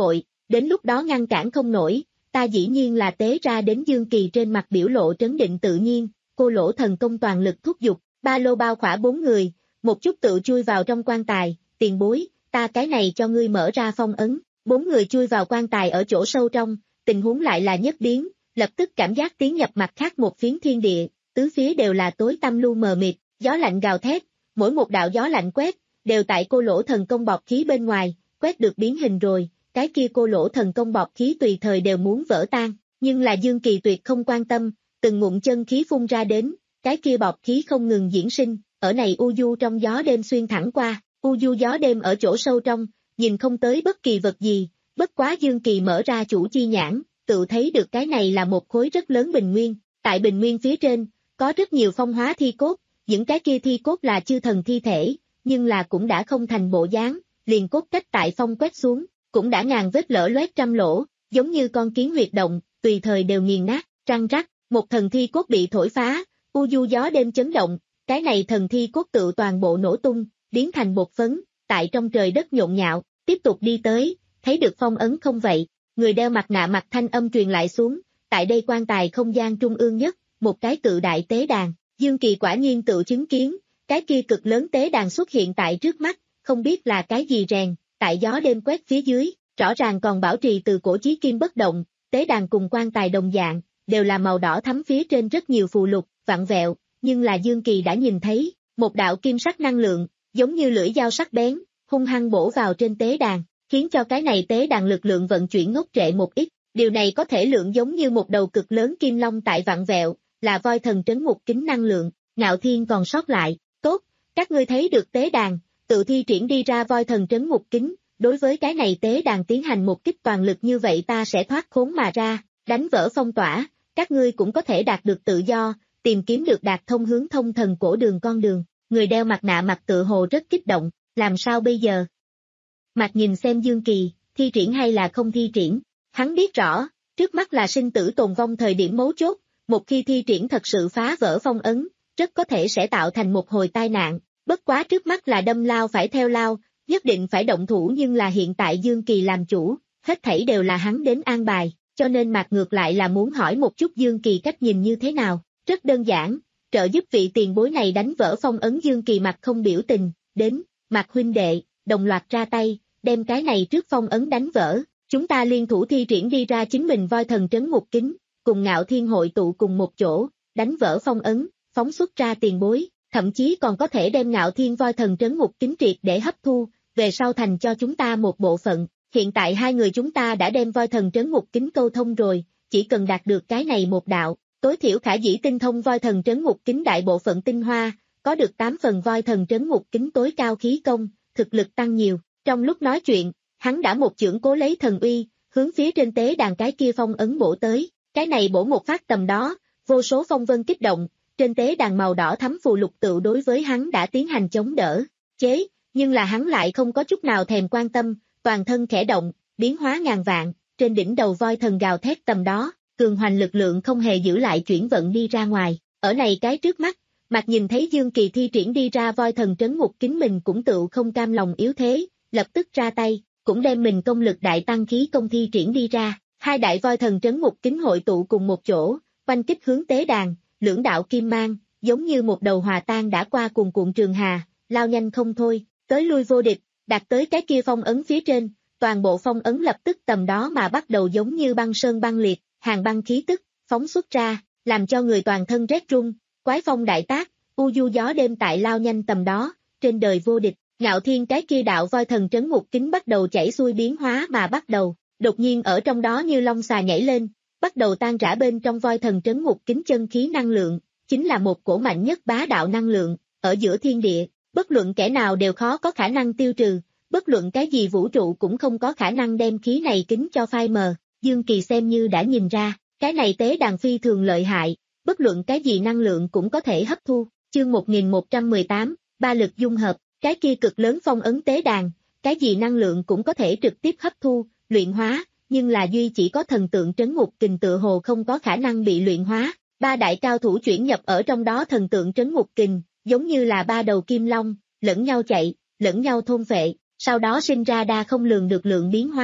B: đến lúc đó ngăn cản không nổi, ta dĩ nhiên là tế ra đến Dương Kỳ trên mặt biểu lộ trấn định tự nhiên, cô lỗ thần công toàn lực thúc giục, ba lô bao khỏa bốn người, một chút tự chui vào trong quan tài, tiền bối, ta cái này cho ngươi mở ra phong ấn, bốn người chui vào quan tài ở chỗ sâu trong, tình huống lại là nhất biến, lập tức cảm giác tiến nhập mặt khác một phiến thiên địa, tứ phía đều là tối tăm lu mờ mịt, gió lạnh gào thét, mỗi một đạo gió lạnh quét, đều tại cô lỗ thần công bọt khí bên ngoài, quét được biến hình rồi, cái kia cô lỗ thần công bọt khí tùy thời đều muốn vỡ tan, nhưng là Dương Kỳ tuyệt không quan tâm, từng ngụm chân khí phun ra đến, cái kia bọt khí không ngừng diễn sinh, ở này u du trong gió đêm xuyên thẳng qua, u du gió đêm ở chỗ sâu trong, nhìn không tới bất kỳ vật gì, bất quá Dương Kỳ mở ra chủ chi nhãn, tự thấy được cái này là một khối rất lớn bình nguyên, tại bình nguyên phía trên, có rất nhiều phong hóa thi cốt, những cái kia thi cốt là chư thần thi thể, nhưng là cũng đã không thành bộ dáng, liền cốt cách tại phong quét xuống, cũng đã ngàn vết lở loét trăm lỗ, giống như con kiến huyệt động, tùy thời đều nghiền nát, răng rắc, một thần thi cốt bị thổi phá, u du gió đêm chấn động, cái này thần thi cốt tự toàn bộ nổ tung, biến thành bột phấn, tại trong trời đất nhộn nhạo, tiếp tục đi tới, thấy được phong ấn không vậy, người đeo mặt nạ mặt thanh âm truyền lại xuống, tại đây quan tài không gian trung ương nhất, một cái cự đại tế đàn, Dương Kỳ quả nhiên tự chứng kiến, cái kia cực lớn tế đàn xuất hiện tại trước mắt, không biết là cái gì rèn, tại gió đêm quét phía dưới, rõ ràng còn bảo trì từ cổ chí kim bất động, tế đàn cùng quan tài đồng dạng, đều là màu đỏ thắm phía trên rất nhiều phù lục, vặn vẹo, nhưng là Dương Kỳ đã nhìn thấy, một đạo kim sắc năng lượng, giống như lưỡi dao sắc bén, hung hăng bổ vào trên tế đàn, khiến cho cái này tế đàn lực lượng vận chuyển ngốc trệ một ít, điều này có thể lượng giống như một đầu cực lớn kim long tại vặn vẹo, là voi thần trấn ngục kính năng lượng, Ngạo Thiên còn sót lại, tốt, các ngươi thấy được tế đàn, tự thi triển đi ra voi thần trấn ngục kính, đối với cái này tế đàn tiến hành một kích toàn lực như vậy ta sẽ thoát khốn mà ra, đánh vỡ phong tỏa, các ngươi cũng có thể đạt được tự do, tìm kiếm được đạt thông hướng thông thần cổ đường con đường, người đeo mặt nạ mặt tự hồ rất kích động, làm sao bây giờ? Mặt nhìn xem Dương Kỳ, thi triển hay là không thi triển, hắn biết rõ, trước mắt là sinh tử tồn vong thời điểm mấu chốt, một khi thi triển thật sự phá vỡ phong ấn, rất có thể sẽ tạo thành một hồi tai nạn, bất quá trước mắt là đâm lao phải theo lao, nhất định phải động thủ nhưng là hiện tại Dương Kỳ làm chủ, hết thảy đều là hắn đến an bài, cho nên Mạc ngược lại là muốn hỏi một chút Dương Kỳ cách nhìn như thế nào, rất đơn giản, trợ giúp vị tiền bối này đánh vỡ phong ấn. Dương Kỳ mặt không biểu tình, đến, Mạc huynh đệ, đồng loạt ra tay, đem cái này trước phong ấn đánh vỡ, chúng ta liên thủ thi triển đi ra chính mình voi thần trấn ngục kính, cùng Ngạo Thiên hội tụ cùng một chỗ, đánh vỡ phong ấn, phóng xuất ra tiền bối, thậm chí còn có thể đem Ngạo Thiên voi thần trấn ngục kính triệt để hấp thu, về sau thành cho chúng ta một bộ phận, hiện tại hai người chúng ta đã đem voi thần trấn ngục kính câu thông rồi, chỉ cần đạt được cái này một đạo, tối thiểu khả dĩ tinh thông voi thần trấn ngục kính đại bộ phận tinh hoa, có được tám phần voi thần trấn ngục kính tối cao khí công, thực lực tăng nhiều, trong lúc nói chuyện, hắn đã một chưởng cố lấy thần uy, hướng phía trên tế đàn cái kia phong ấn bổ tới, cái này bổ một phát tầm đó, vô số phong vân kích động, trên tế đàn màu đỏ thắm phù lục tự đối với hắn đã tiến hành chống đỡ, chế, nhưng là hắn lại không có chút nào thèm quan tâm, toàn thân khẽ động, biến hóa ngàn vạn, trên đỉnh đầu voi thần gào thét tầm đó, cường hoành lực lượng không hề giữ lại chuyển vận đi ra ngoài, ở này cái trước mắt, Mạc nhìn thấy Dương Kỳ thi triển đi ra voi thần trấn ngục kính mình cũng tự không cam lòng yếu thế, lập tức ra tay, cũng đem mình công lực đại tăng khí công thi triển đi ra, hai đại voi thần trấn ngục kính hội tụ cùng một chỗ, quanh kích hướng tế đàn, lưỡng đạo kim mang, giống như một đầu hòa tan đã qua cuồn cuộn trường hà, lao nhanh không thôi, tới lui vô địch, đạt tới cái kia phong ấn phía trên, toàn bộ phong ấn lập tức tầm đó mà bắt đầu giống như băng sơn băng liệt, hàng băng khí tức, phóng xuất ra, làm cho người toàn thân rét run, quái phong đại tác, u du gió đêm tại lao nhanh tầm đó, trên đời vô địch, Ngạo Thiên cái kia đạo voi thần trấn ngục kính bắt đầu chảy xuôi biến hóa mà bắt đầu, đột nhiên ở trong đó như long xà nhảy lên, bắt đầu tan rã bên trong voi thần trấn ngục kính chân khí năng lượng, chính là một cổ mạnh nhất bá đạo năng lượng, ở giữa thiên địa, bất luận kẻ nào đều khó có khả năng tiêu trừ, bất luận cái gì vũ trụ cũng không có khả năng đem khí này kính cho phai mờ, Dương Kỳ xem như đã nhìn ra, cái này tế đàn phi thường lợi hại, bất luận cái gì năng lượng cũng có thể hấp thu, chương một nghìn một trăm mười tám, ba lực dung hợp, cái kia cực lớn phong ấn tế đàn, cái gì năng lượng cũng có thể trực tiếp hấp thu, luyện hóa, nhưng là duy chỉ có thần tượng trấn ngục kình tự hồ không có khả năng bị luyện hóa, ba đại cao thủ chuyển nhập ở trong đó thần tượng trấn ngục kình, giống như là ba đầu kim long, lẫn nhau chạy, lẫn nhau thôn phệ, sau đó sinh ra đa không lường được lượng biến hóa,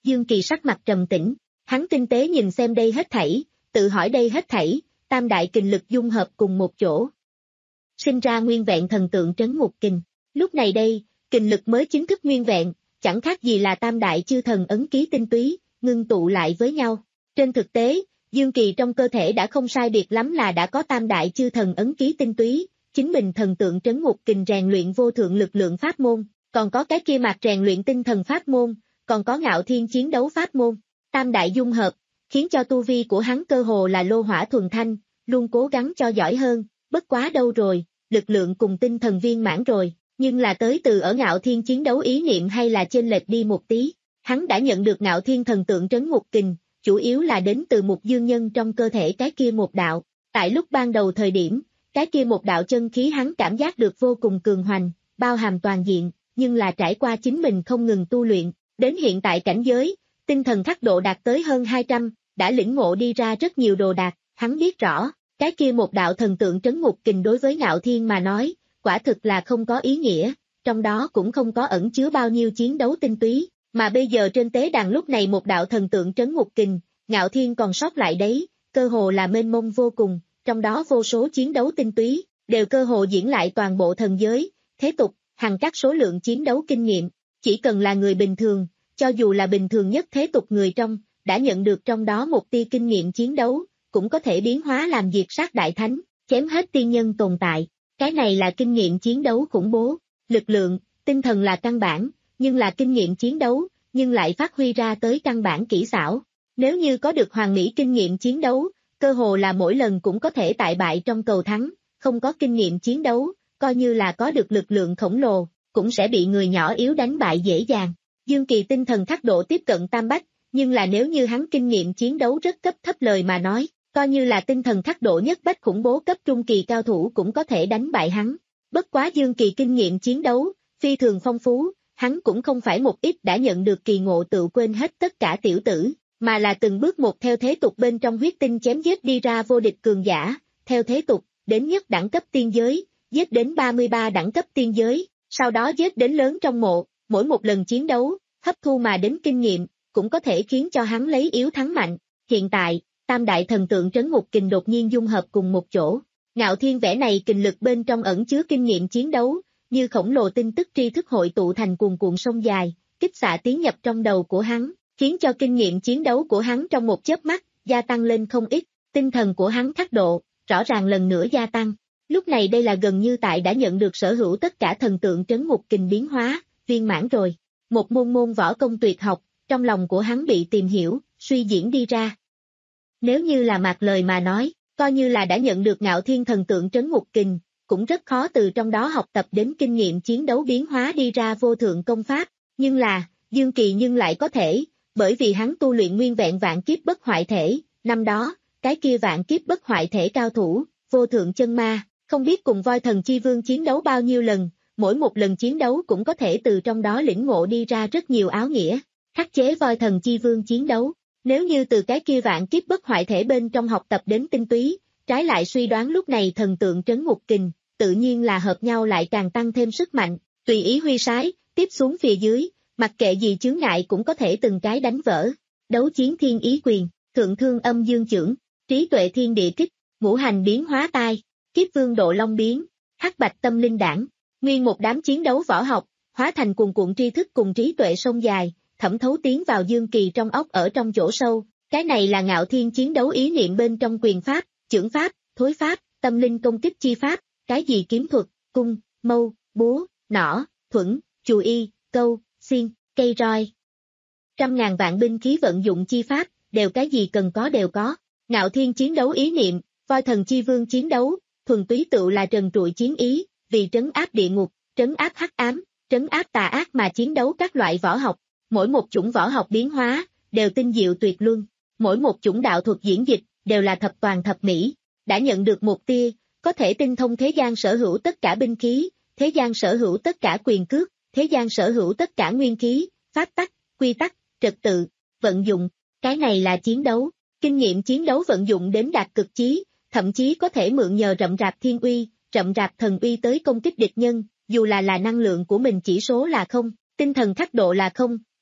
B: Dương Kỳ sắc mặt trầm tĩnh, hắn tinh tế nhìn xem đây hết thảy, tự hỏi đây hết thảy, tam đại kình lực dung hợp cùng một chỗ. Sinh ra nguyên vẹn thần tượng trấn ngục kình. Lúc này đây, kình lực mới chính thức nguyên vẹn, chẳng khác gì là tam đại chư thần ấn ký tinh túy, ngưng tụ lại với nhau. Trên thực tế, Dương Kỳ trong cơ thể đã không sai biệt lắm là đã có tam đại chư thần ấn ký tinh túy, chính mình thần tượng trấn ngục kình rèn luyện vô thượng lực lượng pháp môn, còn có cái kia mạc rèn luyện tinh thần pháp môn, còn có ngạo thiên chiến đấu pháp môn. Tam đại dung hợp, khiến cho tu vi của hắn cơ hồ là lô hỏa thuần thanh, luôn cố gắng cho giỏi hơn, bất quá đâu rồi, lực lượng cùng tinh thần viên mãn rồi, nhưng là tới từ ở ngạo thiên chiến đấu ý niệm hay là chênh lệch đi một tí. Hắn đã nhận được ngạo thiên thần tượng trấn ngục kình, chủ yếu là đến từ một dương nhân trong cơ thể cái kia một đạo. Tại lúc ban đầu thời điểm, cái kia một đạo chân khí hắn cảm giác được vô cùng cường hoành, bao hàm toàn diện, nhưng là trải qua chính mình không ngừng tu luyện, đến hiện tại cảnh giới, tinh thần khắc độ đạt tới hơn hai trăm, đã lĩnh ngộ đi ra rất nhiều đồ đạc, hắn biết rõ, cái kia một đạo thần tượng trấn ngục kình đối với ngạo thiên mà nói, quả thực là không có ý nghĩa, trong đó cũng không có ẩn chứa bao nhiêu chiến đấu tinh túy, mà bây giờ trên tế đàn lúc này một đạo thần tượng trấn ngục kình, ngạo thiên còn sót lại đấy, cơ hồ là mênh mông vô cùng, trong đó vô số chiến đấu tinh túy, đều cơ hồ diễn lại toàn bộ thần giới, thế tục, hằng các số lượng chiến đấu kinh nghiệm, chỉ cần là người bình thường, cho dù là bình thường nhất thế tục người trong, đã nhận được trong đó một tia kinh nghiệm chiến đấu, cũng có thể biến hóa làm diệt sát đại thánh, chém hết tiên nhân tồn tại. Cái này là kinh nghiệm chiến đấu khủng bố, lực lượng, tinh thần là căn bản, nhưng là kinh nghiệm chiến đấu, nhưng lại phát huy ra tới căn bản kỹ xảo. Nếu như có được hoàn mỹ kinh nghiệm chiến đấu, cơ hồ là mỗi lần cũng có thể tại bại trong cầu thắng, không có kinh nghiệm chiến đấu, coi như là có được lực lượng khổng lồ, cũng sẽ bị người nhỏ yếu đánh bại dễ dàng. Dương Kỳ tinh thần khắc độ tiếp cận tam bách, nhưng là nếu như hắn kinh nghiệm chiến đấu rất cấp thấp lời mà nói, coi như là tinh thần khắc độ nhất bách khủng bố cấp trung kỳ cao thủ cũng có thể đánh bại hắn. Bất quá Dương Kỳ kinh nghiệm chiến đấu, phi thường phong phú, hắn cũng không phải một ít đã nhận được kỳ ngộ tự quên hết tất cả tiểu tử, mà là từng bước một theo thế tục bên trong huyết tinh chém giết đi ra vô địch cường giả, theo thế tục, đến nhất đẳng cấp tiên giới, giết đến ba mươi ba đẳng cấp tiên giới, sau đó giết đến lớn trong mộ, mỗi một lần chiến đấu, hấp thu mà đến kinh nghiệm, cũng có thể khiến cho hắn lấy yếu thắng mạnh. Hiện tại, tam đại thần tượng trấn ngục kình đột nhiên dung hợp cùng một chỗ. Ngạo thiên vẻ này kình lực bên trong ẩn chứa kinh nghiệm chiến đấu, như khổng lồ tin tức tri thức hội tụ thành cuồn cuộn sông dài, kích xạ tiến nhập trong đầu của hắn, khiến cho kinh nghiệm chiến đấu của hắn trong một chớp mắt, gia tăng lên không ít, tinh thần của hắn khắc độ, rõ ràng lần nữa gia tăng. Lúc này đây là gần như tại đã nhận được sở hữu tất cả thần tượng trấn ngục kình biến hóa, viên mãn rồi. Một môn môn võ công tuyệt học, trong lòng của hắn bị tìm hiểu, suy diễn đi ra. Nếu như là mạc lời mà nói, coi như là đã nhận được ngạo thiên thần tượng trấn ngục kình, cũng rất khó từ trong đó học tập đến kinh nghiệm chiến đấu biến hóa đi ra vô thượng công pháp, nhưng là, Dương Kỳ nhưng lại có thể, bởi vì hắn tu luyện nguyên vẹn vạn kiếp bất hoại thể, năm đó, cái kia vạn kiếp bất hoại thể cao thủ, vô thượng chân ma, không biết cùng voi thần chi vương chiến đấu bao nhiêu lần, mỗi một lần chiến đấu cũng có thể từ trong đó lĩnh ngộ đi ra rất nhiều áo nghĩa, khắc chế voi thần chi vương chiến đấu. Nếu như từ cái kia vạn kiếp bất hoại thể bên trong học tập đến tinh túy, trái lại suy đoán lúc này thần tượng trấn ngục kình, tự nhiên là hợp nhau lại càng tăng thêm sức mạnh, tùy ý huy sái, tiếp xuống phía dưới, mặc kệ gì chướng ngại cũng có thể từng cái đánh vỡ. Đấu chiến thiên ý quyền, thượng thương âm dương chưởng, trí tuệ thiên địa kích, ngũ hành biến hóa tai, kiếp vương độ long biến, hắc bạch tâm linh đảng, nguyên một đám chiến đấu võ học, hóa thành cuồn cuộn tri thức cùng trí tuệ sông dài, thẩm thấu tiến vào Dương Kỳ trong óc ở trong chỗ sâu, cái này là ngạo thiên chiến đấu ý niệm bên trong quyền pháp, chưởng pháp, thối pháp, tâm linh công kích chi pháp, cái gì kiếm thuật, cung, mâu, búa, nỏ, thuẫn, chù y, câu, xiên, cây roi. Trăm ngàn vạn binh khí vận dụng chi pháp, đều cái gì cần có đều có. Ngạo thiên chiến đấu ý niệm, voi thần chi vương chiến đấu, thuần túy tựu là trần trụi chiến ý, vì trấn áp địa ngục, trấn áp hắc ám, trấn áp tà ác mà chiến đấu các loại võ học. Mỗi một chủng võ học biến hóa, đều tinh diệu tuyệt luân. Mỗi một chủng đạo thuật diễn dịch, đều là thập toàn thập mỹ. Đã nhận được một tia, có thể tinh thông thế gian sở hữu tất cả binh khí, thế gian sở hữu tất cả quyền cước, thế gian sở hữu tất cả nguyên khí, pháp tắc, quy tắc, trật tự, vận dụng. Cái này là chiến đấu. Kinh nghiệm chiến đấu vận dụng đến đạt cực chí, thậm chí có thể mượn nhờ rậm rạp thiên uy, rậm rạp thần uy tới công kích địch nhân, dù là là năng lượng của mình chỉ số là không, tinh thần khắc độ là không,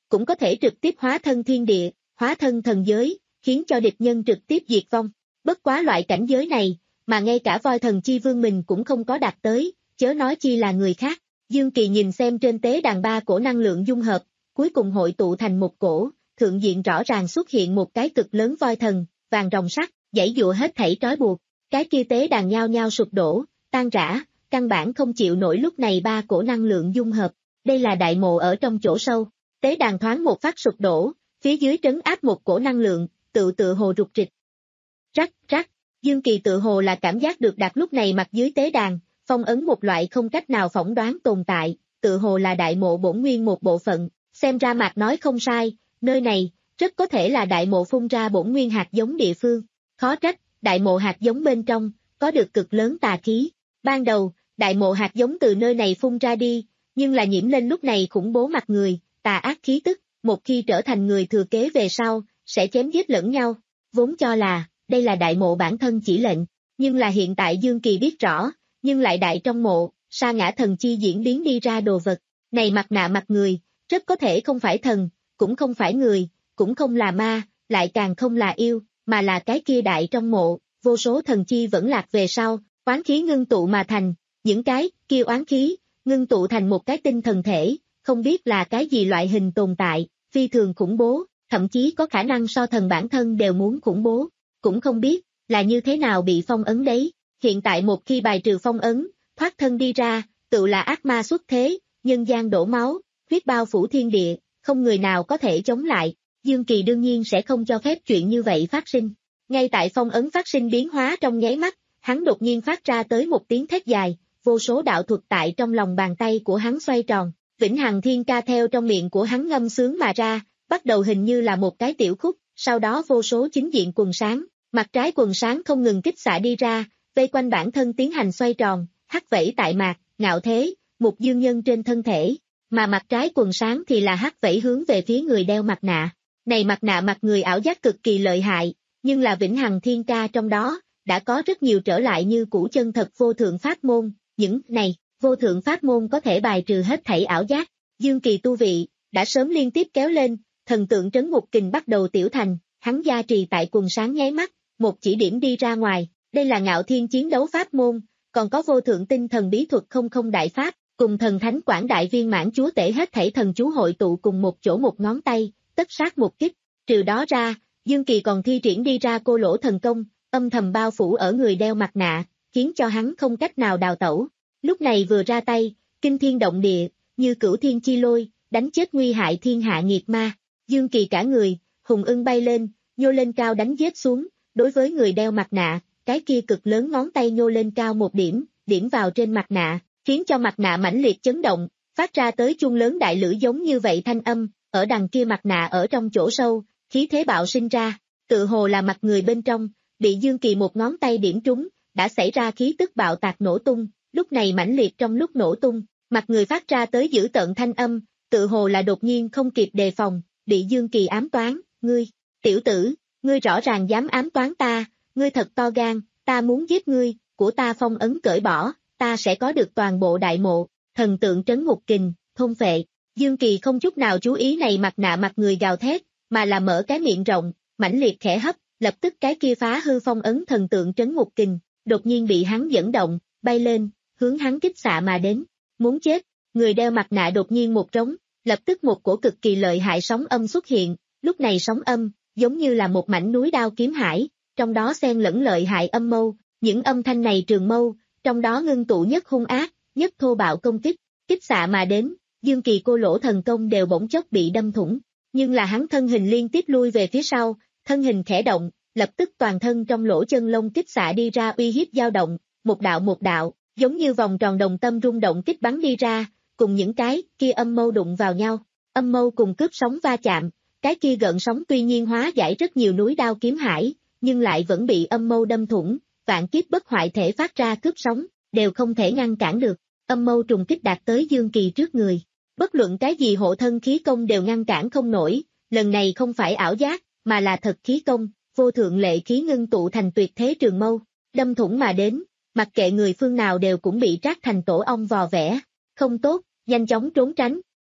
B: cũng có thể trực tiếp hóa thân thiên địa, hóa thân thần giới, khiến cho địch nhân trực tiếp diệt vong. Bất quá loại cảnh giới này, mà ngay cả voi thần chi vương mình cũng không có đạt tới, chớ nói chi là người khác. Dương Kỳ nhìn xem trên tế đàn ba cổ năng lượng dung hợp, cuối cùng hội tụ thành một cổ, thượng diện rõ ràng xuất hiện một cái cực lớn voi thần, vàng ròng sắt, giãy giụa hết thảy trói buộc. Cái kia tế đàn nhao nhao sụp đổ, tan rã, căn bản không chịu nổi lúc này ba cổ năng lượng dung hợp. Đây là đại mộ ở trong chỗ sâu. Tế đàn thoáng một phát sụp đổ, phía dưới trấn áp một cổ năng lượng, tự tự hồ rục rịch. Rắc, rắc, Dương Kỳ tự hồ là cảm giác được đặt lúc này mặt dưới tế đàn, phong ấn một loại không cách nào phỏng đoán tồn tại, tự hồ là đại mộ bổn nguyên một bộ phận, xem ra Mạc nói không sai, nơi này, rất có thể là đại mộ phun ra bổn nguyên hạt giống địa phương, khó trách, đại mộ hạt giống bên trong, có được cực lớn tà khí. Ban đầu, đại mộ hạt giống từ nơi này phun ra đi, nhưng là nhiễm lên lúc này khủng bố mặt người, tà ác khí tức, một khi trở thành người thừa kế về sau, sẽ chém giết lẫn nhau, vốn cho là, đây là đại mộ bản thân chỉ lệnh, nhưng là hiện tại Dương Kỳ biết rõ, nhưng lại đại trong mộ, sa ngã thần chi diễn biến đi ra đồ vật, này mặt nạ mặt người, rất có thể không phải thần, cũng không phải người, cũng không là ma, lại càng không là yêu, mà là cái kia đại trong mộ, vô số thần chi vẫn lạc về sau, oán khí ngưng tụ mà thành, những cái kia oán khí, ngưng tụ thành một cái tinh thần thể, không biết là cái gì loại hình tồn tại, phi thường khủng bố, thậm chí có khả năng so thần bản thân đều muốn khủng bố, cũng không biết là như thế nào bị phong ấn đấy. Hiện tại một khi bài trừ phong ấn, thoát thân đi ra, tự là ác ma xuất thế, nhân gian đổ máu, huyết bao phủ thiên địa, không người nào có thể chống lại. Dương Kỳ đương nhiên sẽ không cho phép chuyện như vậy phát sinh. Ngay tại phong ấn phát sinh biến hóa trong nháy mắt, hắn đột nhiên phát ra tới một tiếng thét dài, vô số đạo thuật tại trong lòng bàn tay của hắn xoay tròn, vĩnh hằng thiên ca theo trong miệng của hắn ngâm sướng mà ra, bắt đầu hình như là một cái tiểu khúc, sau đó vô số chính diện quần sáng, mặt trái quần sáng không ngừng kích xạ đi ra, vây quanh bản thân tiến hành xoay tròn, hắc vẫy tại mạc, ngạo thế, một dương nhân trên thân thể, mà mặt trái quần sáng thì là hắc vẫy hướng về phía người đeo mặt nạ. Này mặt nạ mặt người ảo giác cực kỳ lợi hại, nhưng là vĩnh hằng thiên ca trong đó, đã có rất nhiều trở lại như cũ chân thật vô thượng pháp môn, những này, vô thượng pháp môn có thể bài trừ hết thảy ảo giác. Dương Kỳ tu vị, đã sớm liên tiếp kéo lên, thần tượng trấn ngục kình bắt đầu tiểu thành, hắn gia trì tại quần sáng nháy mắt, một chỉ điểm đi ra ngoài, đây là ngạo thiên chiến đấu pháp môn, còn có vô thượng tinh thần bí thuật không không đại pháp, cùng thần thánh quảng đại viên mãn chúa tể hết thảy thần chú hội tụ cùng một chỗ một ngón tay, tất sát một kích. Trừ đó ra, Dương Kỳ còn thi triển đi ra cô lỗ thần công, âm thầm bao phủ ở người đeo mặt nạ, khiến cho hắn không cách nào đào tẩu. Lúc này vừa ra tay, kinh thiên động địa, như cửu thiên chi lôi, đánh chết nguy hại thiên hạ nghiệt ma. Dương Kỳ cả người, hùng ưng bay lên, nhô lên cao đánh giết xuống, đối với người đeo mặt nạ, cái kia cực lớn ngón tay nhô lên cao một điểm, điểm vào trên mặt nạ, khiến cho mặt nạ mãnh liệt chấn động, phát ra tới chuông lớn đại lửa giống như vậy thanh âm, ở đằng kia mặt nạ ở trong chỗ sâu, khí thế bạo sinh ra, tự hồ là mặt người bên trong, bị Dương Kỳ một ngón tay điểm trúng, đã xảy ra khí tức bạo tạc nổ tung, lúc này mãnh liệt trong lúc nổ tung, mặt người phát ra tới dữ tợn thanh âm, tự hồ là đột nhiên không kịp đề phòng, bị Dương Kỳ ám toán, ngươi, tiểu tử, ngươi rõ ràng dám ám toán ta, ngươi thật to gan, ta muốn giết ngươi, của ta phong ấn cởi bỏ, ta sẽ có được toàn bộ đại mộ, thần tượng trấn ngục kình, thôn phệ. Dương Kỳ không chút nào chú ý này mặt nạ mặt người gào thét, mà là mở cái miệng rộng, mãnh liệt khẽ hấp, lập tức cái kia phá hư phong ấn thần tượng trấn ngục kình, đột nhiên bị hắn dẫn động, bay lên, hướng hắn kích xạ mà đến, muốn chết, người đeo mặt nạ đột nhiên một trống, lập tức một cổ cực kỳ lợi hại sóng âm xuất hiện, lúc này sóng âm, giống như là một mảnh núi đao kiếm hải, trong đó xen lẫn lợi hại âm mâu, những âm thanh này trường mâu, trong đó ngưng tụ nhất hung ác, nhất thô bạo công kích, kích xạ mà đến. Dương Kỳ cô lỗ thần công đều bỗng chốc bị đâm thủng, nhưng là hắn thân hình liên tiếp lui về phía sau, thân hình khẽ động, lập tức toàn thân trong lỗ chân lông kích xạ đi ra uy hiếp dao động, một đạo một đạo, giống như vòng tròn đồng tâm rung động kích bắn đi ra, cùng những cái kia âm mâu đụng vào nhau, âm mâu cùng cướp sóng va chạm, cái kia gợn sóng tuy nhiên hóa giải rất nhiều núi đao kiếm hải, nhưng lại vẫn bị âm mâu đâm thủng, vạn kiếp bất hoại thể phát ra cướp sóng, đều không thể ngăn cản được, âm mâu trùng kích đạt tới Dương Kỳ trước người. Bất luận cái gì hộ thân khí công đều ngăn cản không nổi, lần này không phải ảo giác, mà là thật khí công, vô thượng lệ khí ngưng tụ thành tuyệt thế trường mâu, đâm thủng mà đến, mặc kệ người phương nào đều cũng bị trát thành tổ ong vò vẽ, không tốt, nhanh chóng trốn tránh.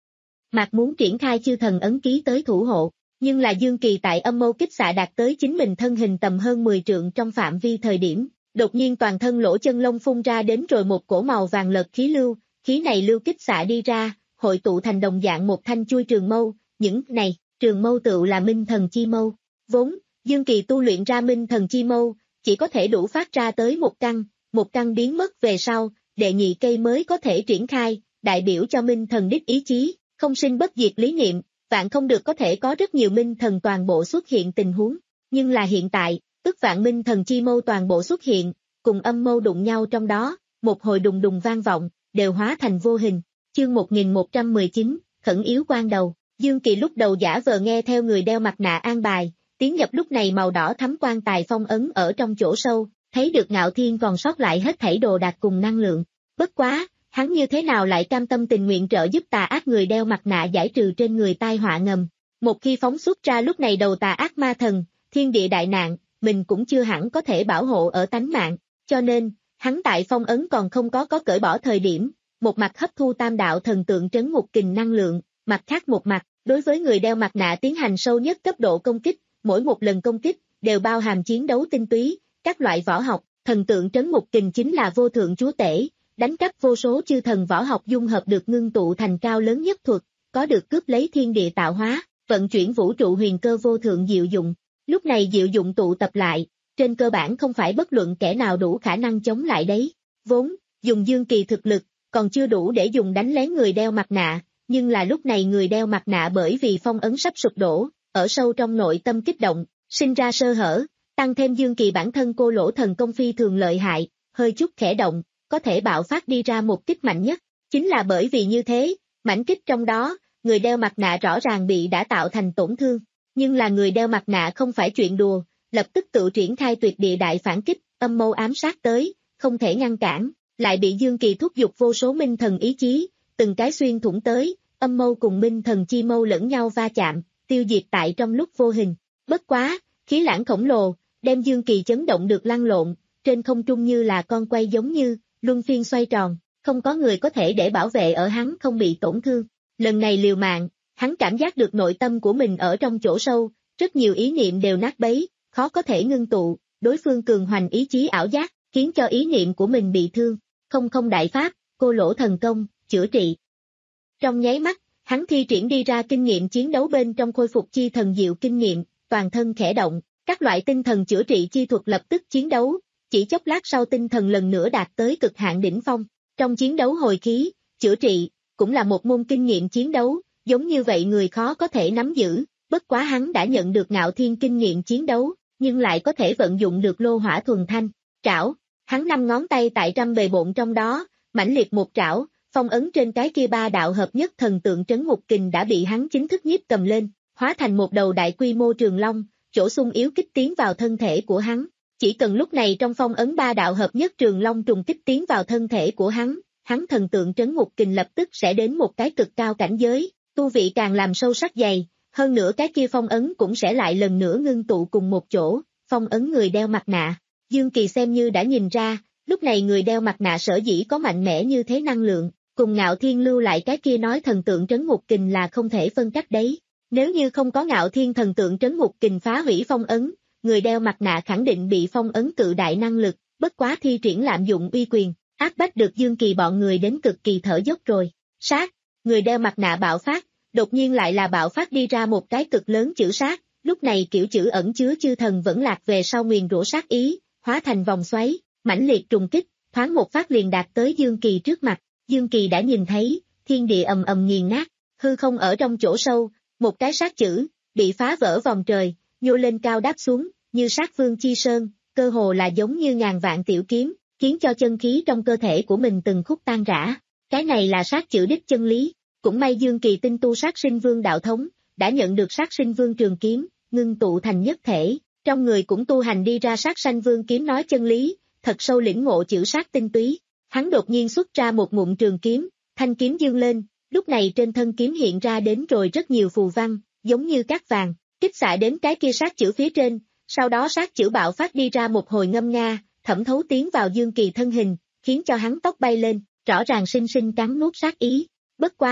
B: Mạc muốn triển khai chư thần ấn ký tới thủ hộ, nhưng là Dương Kỳ tại âm mâu kích xạ đạt tới chính mình thân hình tầm hơn mười trượng trong phạm vi thời điểm, đột nhiên toàn thân lỗ chân lông phun ra đến rồi một cổ màu vàng lợt khí lưu, khí này lưu kích xạ đi ra, hội tụ thành đồng dạng một thanh chui trường mâu, những này, trường mâu tựu là minh thần chi mâu. Vốn, Dương Kỳ tu luyện ra minh thần chi mâu, chỉ có thể đủ phát ra tới một căn, một căn biến mất về sau, đệ nhị cây mới có thể triển khai, đại biểu cho minh thần đích ý chí, không sinh bất diệt lý niệm, vạn không được có thể có rất nhiều minh thần toàn bộ xuất hiện tình huống, nhưng là hiện tại, tức vạn minh thần chi mâu toàn bộ xuất hiện, cùng âm mâu đụng nhau trong đó, một hồi đùng đùng vang vọng, đều hóa thành vô hình. Chương một nghìn một trăm mười chín, khẩn yếu quan đầu, Dương Kỳ lúc đầu giả vờ nghe theo người đeo mặt nạ an bài, tiến nhập lúc này màu đỏ thắm quan tài phong ấn ở trong chỗ sâu, thấy được Ngạo Thiên còn sót lại hết thảy đồ đạc cùng năng lượng. Bất quá, hắn như thế nào lại cam tâm tình nguyện trợ giúp tà ác người đeo mặt nạ giải trừ trên người tai họa ngầm. Một khi phóng xuất ra lúc này đầu tà ác ma thần, thiên địa đại nạn, mình cũng chưa hẳn có thể bảo hộ ở tánh mạng, cho nên, hắn tại phong ấn còn không có có cởi bỏ thời điểm, một mặt hấp thu tam đạo thần tượng trấn ngục kình năng lượng, mặt khác một mặt, đối với người đeo mặt nạ tiến hành sâu nhất cấp độ công kích, mỗi một lần công kích, đều bao hàm chiến đấu tinh túy, các loại võ học, thần tượng trấn ngục kình chính là vô thượng chúa tể, đánh cắp vô số chư thần võ học dung hợp được ngưng tụ thành cao lớn nhất thuật, có được cướp lấy thiên địa tạo hóa, vận chuyển vũ trụ huyền cơ vô thượng diệu dụng. Lúc này diệu dụng tụ tập lại, trên cơ bản không phải bất luận kẻ nào đủ khả năng chống lại đấy. Vốn, dùng Dương Kỳ thực lực, còn chưa đủ để dùng đánh lén người đeo mặt nạ, nhưng là lúc này người đeo mặt nạ bởi vì phong ấn sắp sụp đổ, ở sâu trong nội tâm kích động, sinh ra sơ hở, tăng thêm Dương Kỳ bản thân cô lỗ thần công phi thường lợi hại, hơi chút khẽ động, có thể bạo phát đi ra một kích mạnh nhất. Chính là bởi vì như thế, mảnh kích trong đó, người đeo mặt nạ rõ ràng bị đã tạo thành tổn thương, nhưng là người đeo mặt nạ không phải chuyện đùa, lập tức tự triển khai tuyệt địa đại phản kích, âm mâu ám sát tới, không thể ngăn cản, lại bị Dương Kỳ thúc giục vô số minh thần ý chí, từng cái xuyên thủng tới, âm mâu cùng minh thần chi mâu lẫn nhau va chạm, tiêu diệt tại trong lúc vô hình. Bất quá, khí lãng khổng lồ, đem Dương Kỳ chấn động được lăn lộn, trên không trung như là con quay giống như, luân phiên xoay tròn, không có người có thể để bảo vệ ở hắn không bị tổn thương. Lần này liều mạng, hắn cảm giác được nội tâm của mình ở trong chỗ sâu, rất nhiều ý niệm đều nát bấy, khó có thể ngưng tụ, đối phương cường hoành ý chí ảo giác, khiến cho ý niệm của mình bị thương. Không không đại pháp, cô lỗ thần công, chữa trị. Trong nháy mắt, hắn thi triển đi ra kinh nghiệm chiến đấu bên trong khôi phục chi thần diệu kinh nghiệm, toàn thân khẽ động, các loại tinh thần chữa trị chi thuật lập tức chiến đấu, chỉ chốc lát sau tinh thần lần nữa đạt tới cực hạn đỉnh phong. Trong chiến đấu hồi khí, chữa trị, cũng là một môn kinh nghiệm chiến đấu, giống như vậy người khó có thể nắm giữ, bất quá hắn đã nhận được Ngạo Thiên kinh nghiệm chiến đấu, nhưng lại có thể vận dụng được lô hỏa thuần thanh. Trảo, hắn năm ngón tay tại trăm bề bộn trong đó, mãnh liệt một trảo, phong ấn trên cái kia ba đạo hợp nhất thần tượng trấn ngục kình đã bị hắn chính thức nhiếp cầm lên, hóa thành một đầu đại quy mô trường long, chỗ sung yếu kích tiến vào thân thể của hắn. Chỉ cần lúc này trong phong ấn ba đạo hợp nhất trường long trùng kích tiến vào thân thể của hắn, hắn thần tượng trấn ngục kình lập tức sẽ đến một cái cực cao cảnh giới, tu vị càng làm sâu sắc dày, hơn nữa cái kia phong ấn cũng sẽ lại lần nữa ngưng tụ cùng một chỗ, phong ấn người đeo mặt nạ. Dương Kỳ xem như đã nhìn ra, lúc này người đeo mặt nạ sở dĩ có mạnh mẽ như thế năng lượng, cùng Ngạo Thiên lưu lại cái kia nói thần tượng trấn ngục kình là không thể phân cách đấy. Nếu như không có Ngạo Thiên thần tượng trấn ngục kình phá hủy phong ấn, người đeo mặt nạ khẳng định bị phong ấn cự đại năng lực, bất quá thi triển lạm dụng uy quyền, áp bách được Dương Kỳ bọn người đến cực kỳ thở dốc rồi. Sát, người đeo mặt nạ bạo phát, đột nhiên lại là bạo phát đi ra một cái cực lớn chữ sát, lúc này kiểu chữ ẩn chứa chư thần vẫn lạc về sau nguyền rủa sát ý, hóa thành vòng xoáy, mãnh liệt trùng kích, thoáng một phát liền đạt tới Dương Kỳ trước mặt. Dương Kỳ đã nhìn thấy, thiên địa ầm ầm nghiền nát, hư không ở trong chỗ sâu, một cái sát chữ, bị phá vỡ vòng trời, nhô lên cao đáp xuống, như sát vương chi sơn, cơ hồ là giống như ngàn vạn tiểu kiếm, khiến cho chân khí trong cơ thể của mình từng khúc tan rã. Cái này là sát chữ đích chân lý, cũng may Dương Kỳ tinh tu sát sinh vương đạo thống, đã nhận được sát sinh vương trường kiếm, ngưng tụ thành nhất thể, trong người cũng tu hành đi ra sát sanh vương kiếm nói chân lý, thật sâu lĩnh ngộ chữ sát tinh túy. Hắn đột nhiên xuất ra một ngụm trường kiếm, thanh kiếm dương lên, lúc này trên thân kiếm hiện ra đến rồi rất nhiều phù văn, giống như cát vàng, kích xạ đến cái kia sát chữ phía trên, sau đó sát chữ bạo phát đi ra một hồi ngâm nga, thẩm thấu tiến vào Dương Kỳ thân hình, khiến cho hắn tóc bay lên, rõ ràng sinh sinh cắn nuốt sát ý. Bất quá,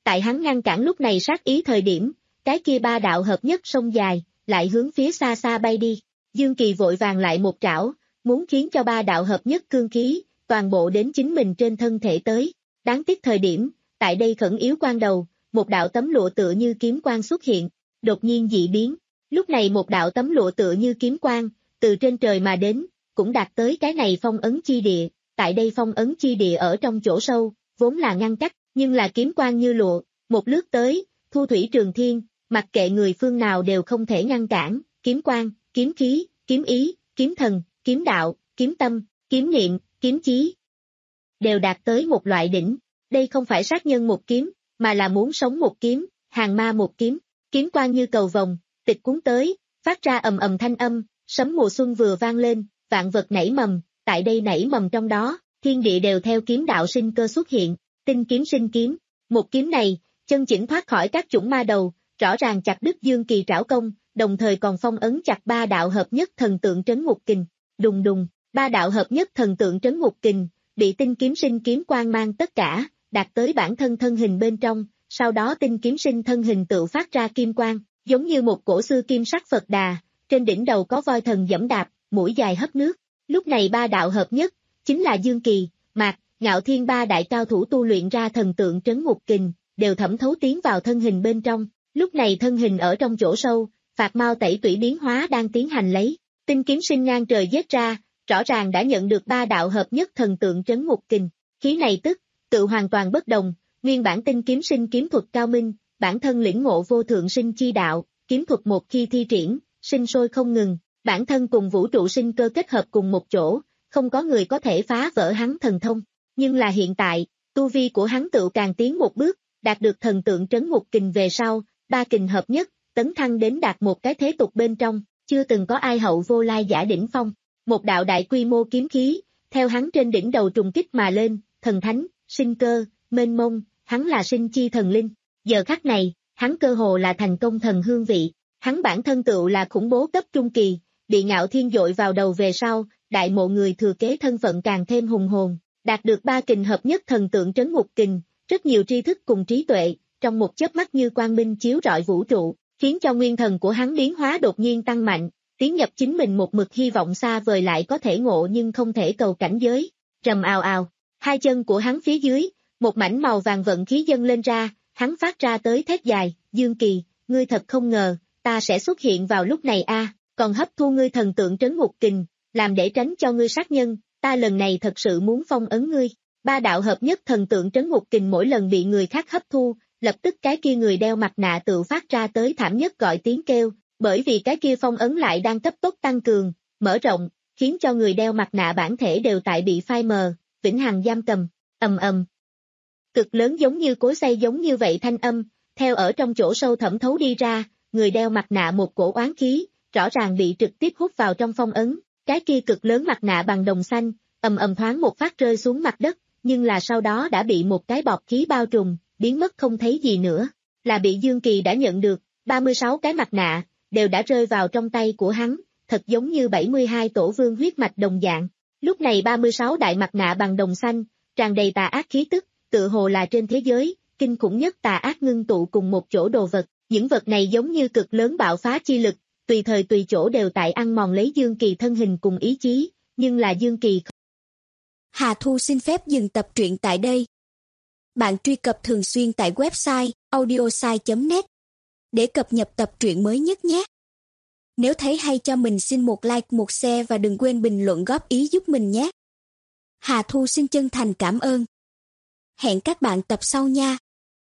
B: tại hắn ngăn cản lúc này sát ý thời điểm, cái kia ba đạo hợp nhất sông dài, lại hướng phía xa xa bay đi. Dương Kỳ vội vàng lại một trảo, muốn khiến cho ba đạo hợp nhất cương khí, toàn bộ đến chính mình trên thân thể tới. Đáng tiếc thời điểm, tại đây khẩn yếu quan đầu, một đạo tấm lụa tựa như kiếm quang xuất hiện, đột nhiên dị biến. Lúc này một đạo tấm lụa tựa như kiếm quang, từ trên trời mà đến, cũng đạt tới cái này phong ấn chi địa. Tại đây phong ấn chi địa ở trong chỗ sâu, vốn là ngăn cách, nhưng là kiếm quang như lụa, một lướt tới, thu thủy trường thiên, mặc kệ người phương nào đều không thể ngăn cản, kiếm quang, kiếm khí, kiếm ý, kiếm thần, kiếm đạo, kiếm tâm, kiếm niệm, kiếm chí. Đều đạt tới một loại đỉnh, đây không phải sát nhân một kiếm, mà là muốn sống một kiếm, hàng ma một kiếm, kiếm quang như cầu vồng, tịch cuốn tới, phát ra ầm ầm thanh âm, sấm mùa xuân vừa vang lên, vạn vật nảy mầm, tại đây nảy mầm trong đó, thiên địa đều theo kiếm đạo sinh cơ xuất hiện, tinh kiếm sinh kiếm, một kiếm này, chân chỉnh thoát khỏi các chủng ma đầu, rõ ràng chặt đứt Dương Kỳ trảo công, đồng thời còn phong ấn chặt ba đạo hợp nhất thần tượng trấn ngục kình, đùng đùng, ba đạo hợp nhất thần tượng trấn ngục kình, bị tinh kiếm sinh kiếm quang mang tất cả, đạt tới bản thân thân hình bên trong, sau đó tinh kiếm sinh thân hình tự phát ra kim quang, giống như một cổ xưa kim sắc Phật Đà, trên đỉnh đầu có voi thần dẫm đạp, mũi dài hấp nước. Lúc này ba đạo hợp nhất, chính là Dương Kỳ, Mạc, Ngạo Thiên ba đại cao thủ tu luyện ra thần tượng trấn ngục kình, đều thẩm thấu tiến vào thân hình bên trong. Lúc này thân hình ở trong chỗ sâu, phạt mau tẩy tủy biến hóa đang tiến hành lấy, tinh kiếm sinh ngang trời giết ra, rõ ràng đã nhận được ba đạo hợp nhất thần tượng trấn ngục kình, khí này tức, tự hoàn toàn bất đồng, nguyên bản tinh kiếm sinh kiếm thuật cao minh, bản thân lĩnh ngộ vô thượng sinh chi đạo, kiếm thuật một khi thi triển, sinh sôi không ngừng, bản thân cùng vũ trụ sinh cơ kết hợp cùng một chỗ, không có người có thể phá vỡ hắn thần thông, nhưng là hiện tại, tu vi của hắn tự càng tiến một bước, đạt được thần tượng trấn ngục kình về sau, ba kình hợp nhất, tấn thăng đến đạt một cái thế tục bên trong, chưa từng có ai hậu vô lai giả đỉnh phong. Một đạo đại quy mô kiếm khí, theo hắn trên đỉnh đầu trùng kích mà lên, thần thánh, sinh cơ, mênh mông, hắn là sinh chi thần linh. Giờ khắc này, hắn cơ hồ là thành công thần hương vị, hắn bản thân tựu là khủng bố cấp trung kỳ, bị Ngạo Thiên dội vào đầu về sau, đại mộ người thừa kế thân phận càng thêm hùng hồn, đạt được ba kình hợp nhất thần tượng trấn ngục kình, rất nhiều tri thức cùng trí tuệ, trong một chớp mắt như quang minh chiếu rọi vũ trụ, khiến cho nguyên thần của hắn biến hóa đột nhiên tăng mạnh, tiến nhập chính mình một mực hy vọng xa vời lại có thể ngộ nhưng không thể cầu cảnh giới. Rầm ào ào, hai chân của hắn phía dưới, một mảnh màu vàng vận khí dâng lên ra, hắn phát ra tới thét dài, Dương Kỳ, ngươi thật không ngờ, ta sẽ xuất hiện vào lúc này a, còn hấp thu ngươi thần tượng trấn ngục kình, làm để tránh cho ngươi sát nhân, ta lần này thật sự muốn phong ấn ngươi. Ba đạo hợp nhất thần tượng trấn ngục kình mỗi lần bị người khác hấp thu, lập tức cái kia người đeo mặt nạ tự phát ra tới thảm nhất gọi tiếng kêu, bởi vì cái kia phong ấn lại đang cấp tốc tăng cường, mở rộng, khiến cho người đeo mặt nạ bản thể đều tại bị phai mờ, vĩnh hằng giam cầm, ầm ầm. Cực lớn giống như cối xay giống như vậy thanh âm, theo ở trong chỗ sâu thẩm thấu đi ra, người đeo mặt nạ một cổ oán khí, rõ ràng bị trực tiếp hút vào trong phong ấn, cái kia cực lớn mặt nạ bằng đồng xanh, ầm ầm thoáng một phát rơi xuống mặt đất, nhưng là sau đó đã bị một cái bọt khí bao trùm, biến mất không thấy gì nữa, là bị Dương Kỳ đã nhận được, ba mươi sáu cái mặt nạ, đều đã rơi vào trong tay của hắn, thật giống như bảy mươi hai tổ vương huyết mạch đồng dạng. Lúc này ba mươi sáu đại mặt nạ bằng đồng xanh, tràn đầy tà ác khí tức, tự hồ là trên thế giới, kinh khủng nhất tà ác ngưng tụ cùng một chỗ đồ vật, những vật này giống như cực lớn bạo phá chi lực, tùy thời tùy chỗ đều tại ăn mòn lấy Dương Kỳ thân hình cùng ý chí, nhưng là Dương Kỳ không.
C: Hà Thu xin phép dừng tập truyện tại đây. Bạn truy cập thường xuyên tại website audiosai chấm net để cập nhật tập truyện mới nhất nhé. Nếu thấy hay cho mình xin một like, một share và đừng quên bình luận góp ý giúp mình nhé. Hà Thu xin chân thành cảm ơn. Hẹn các bạn tập sau nha.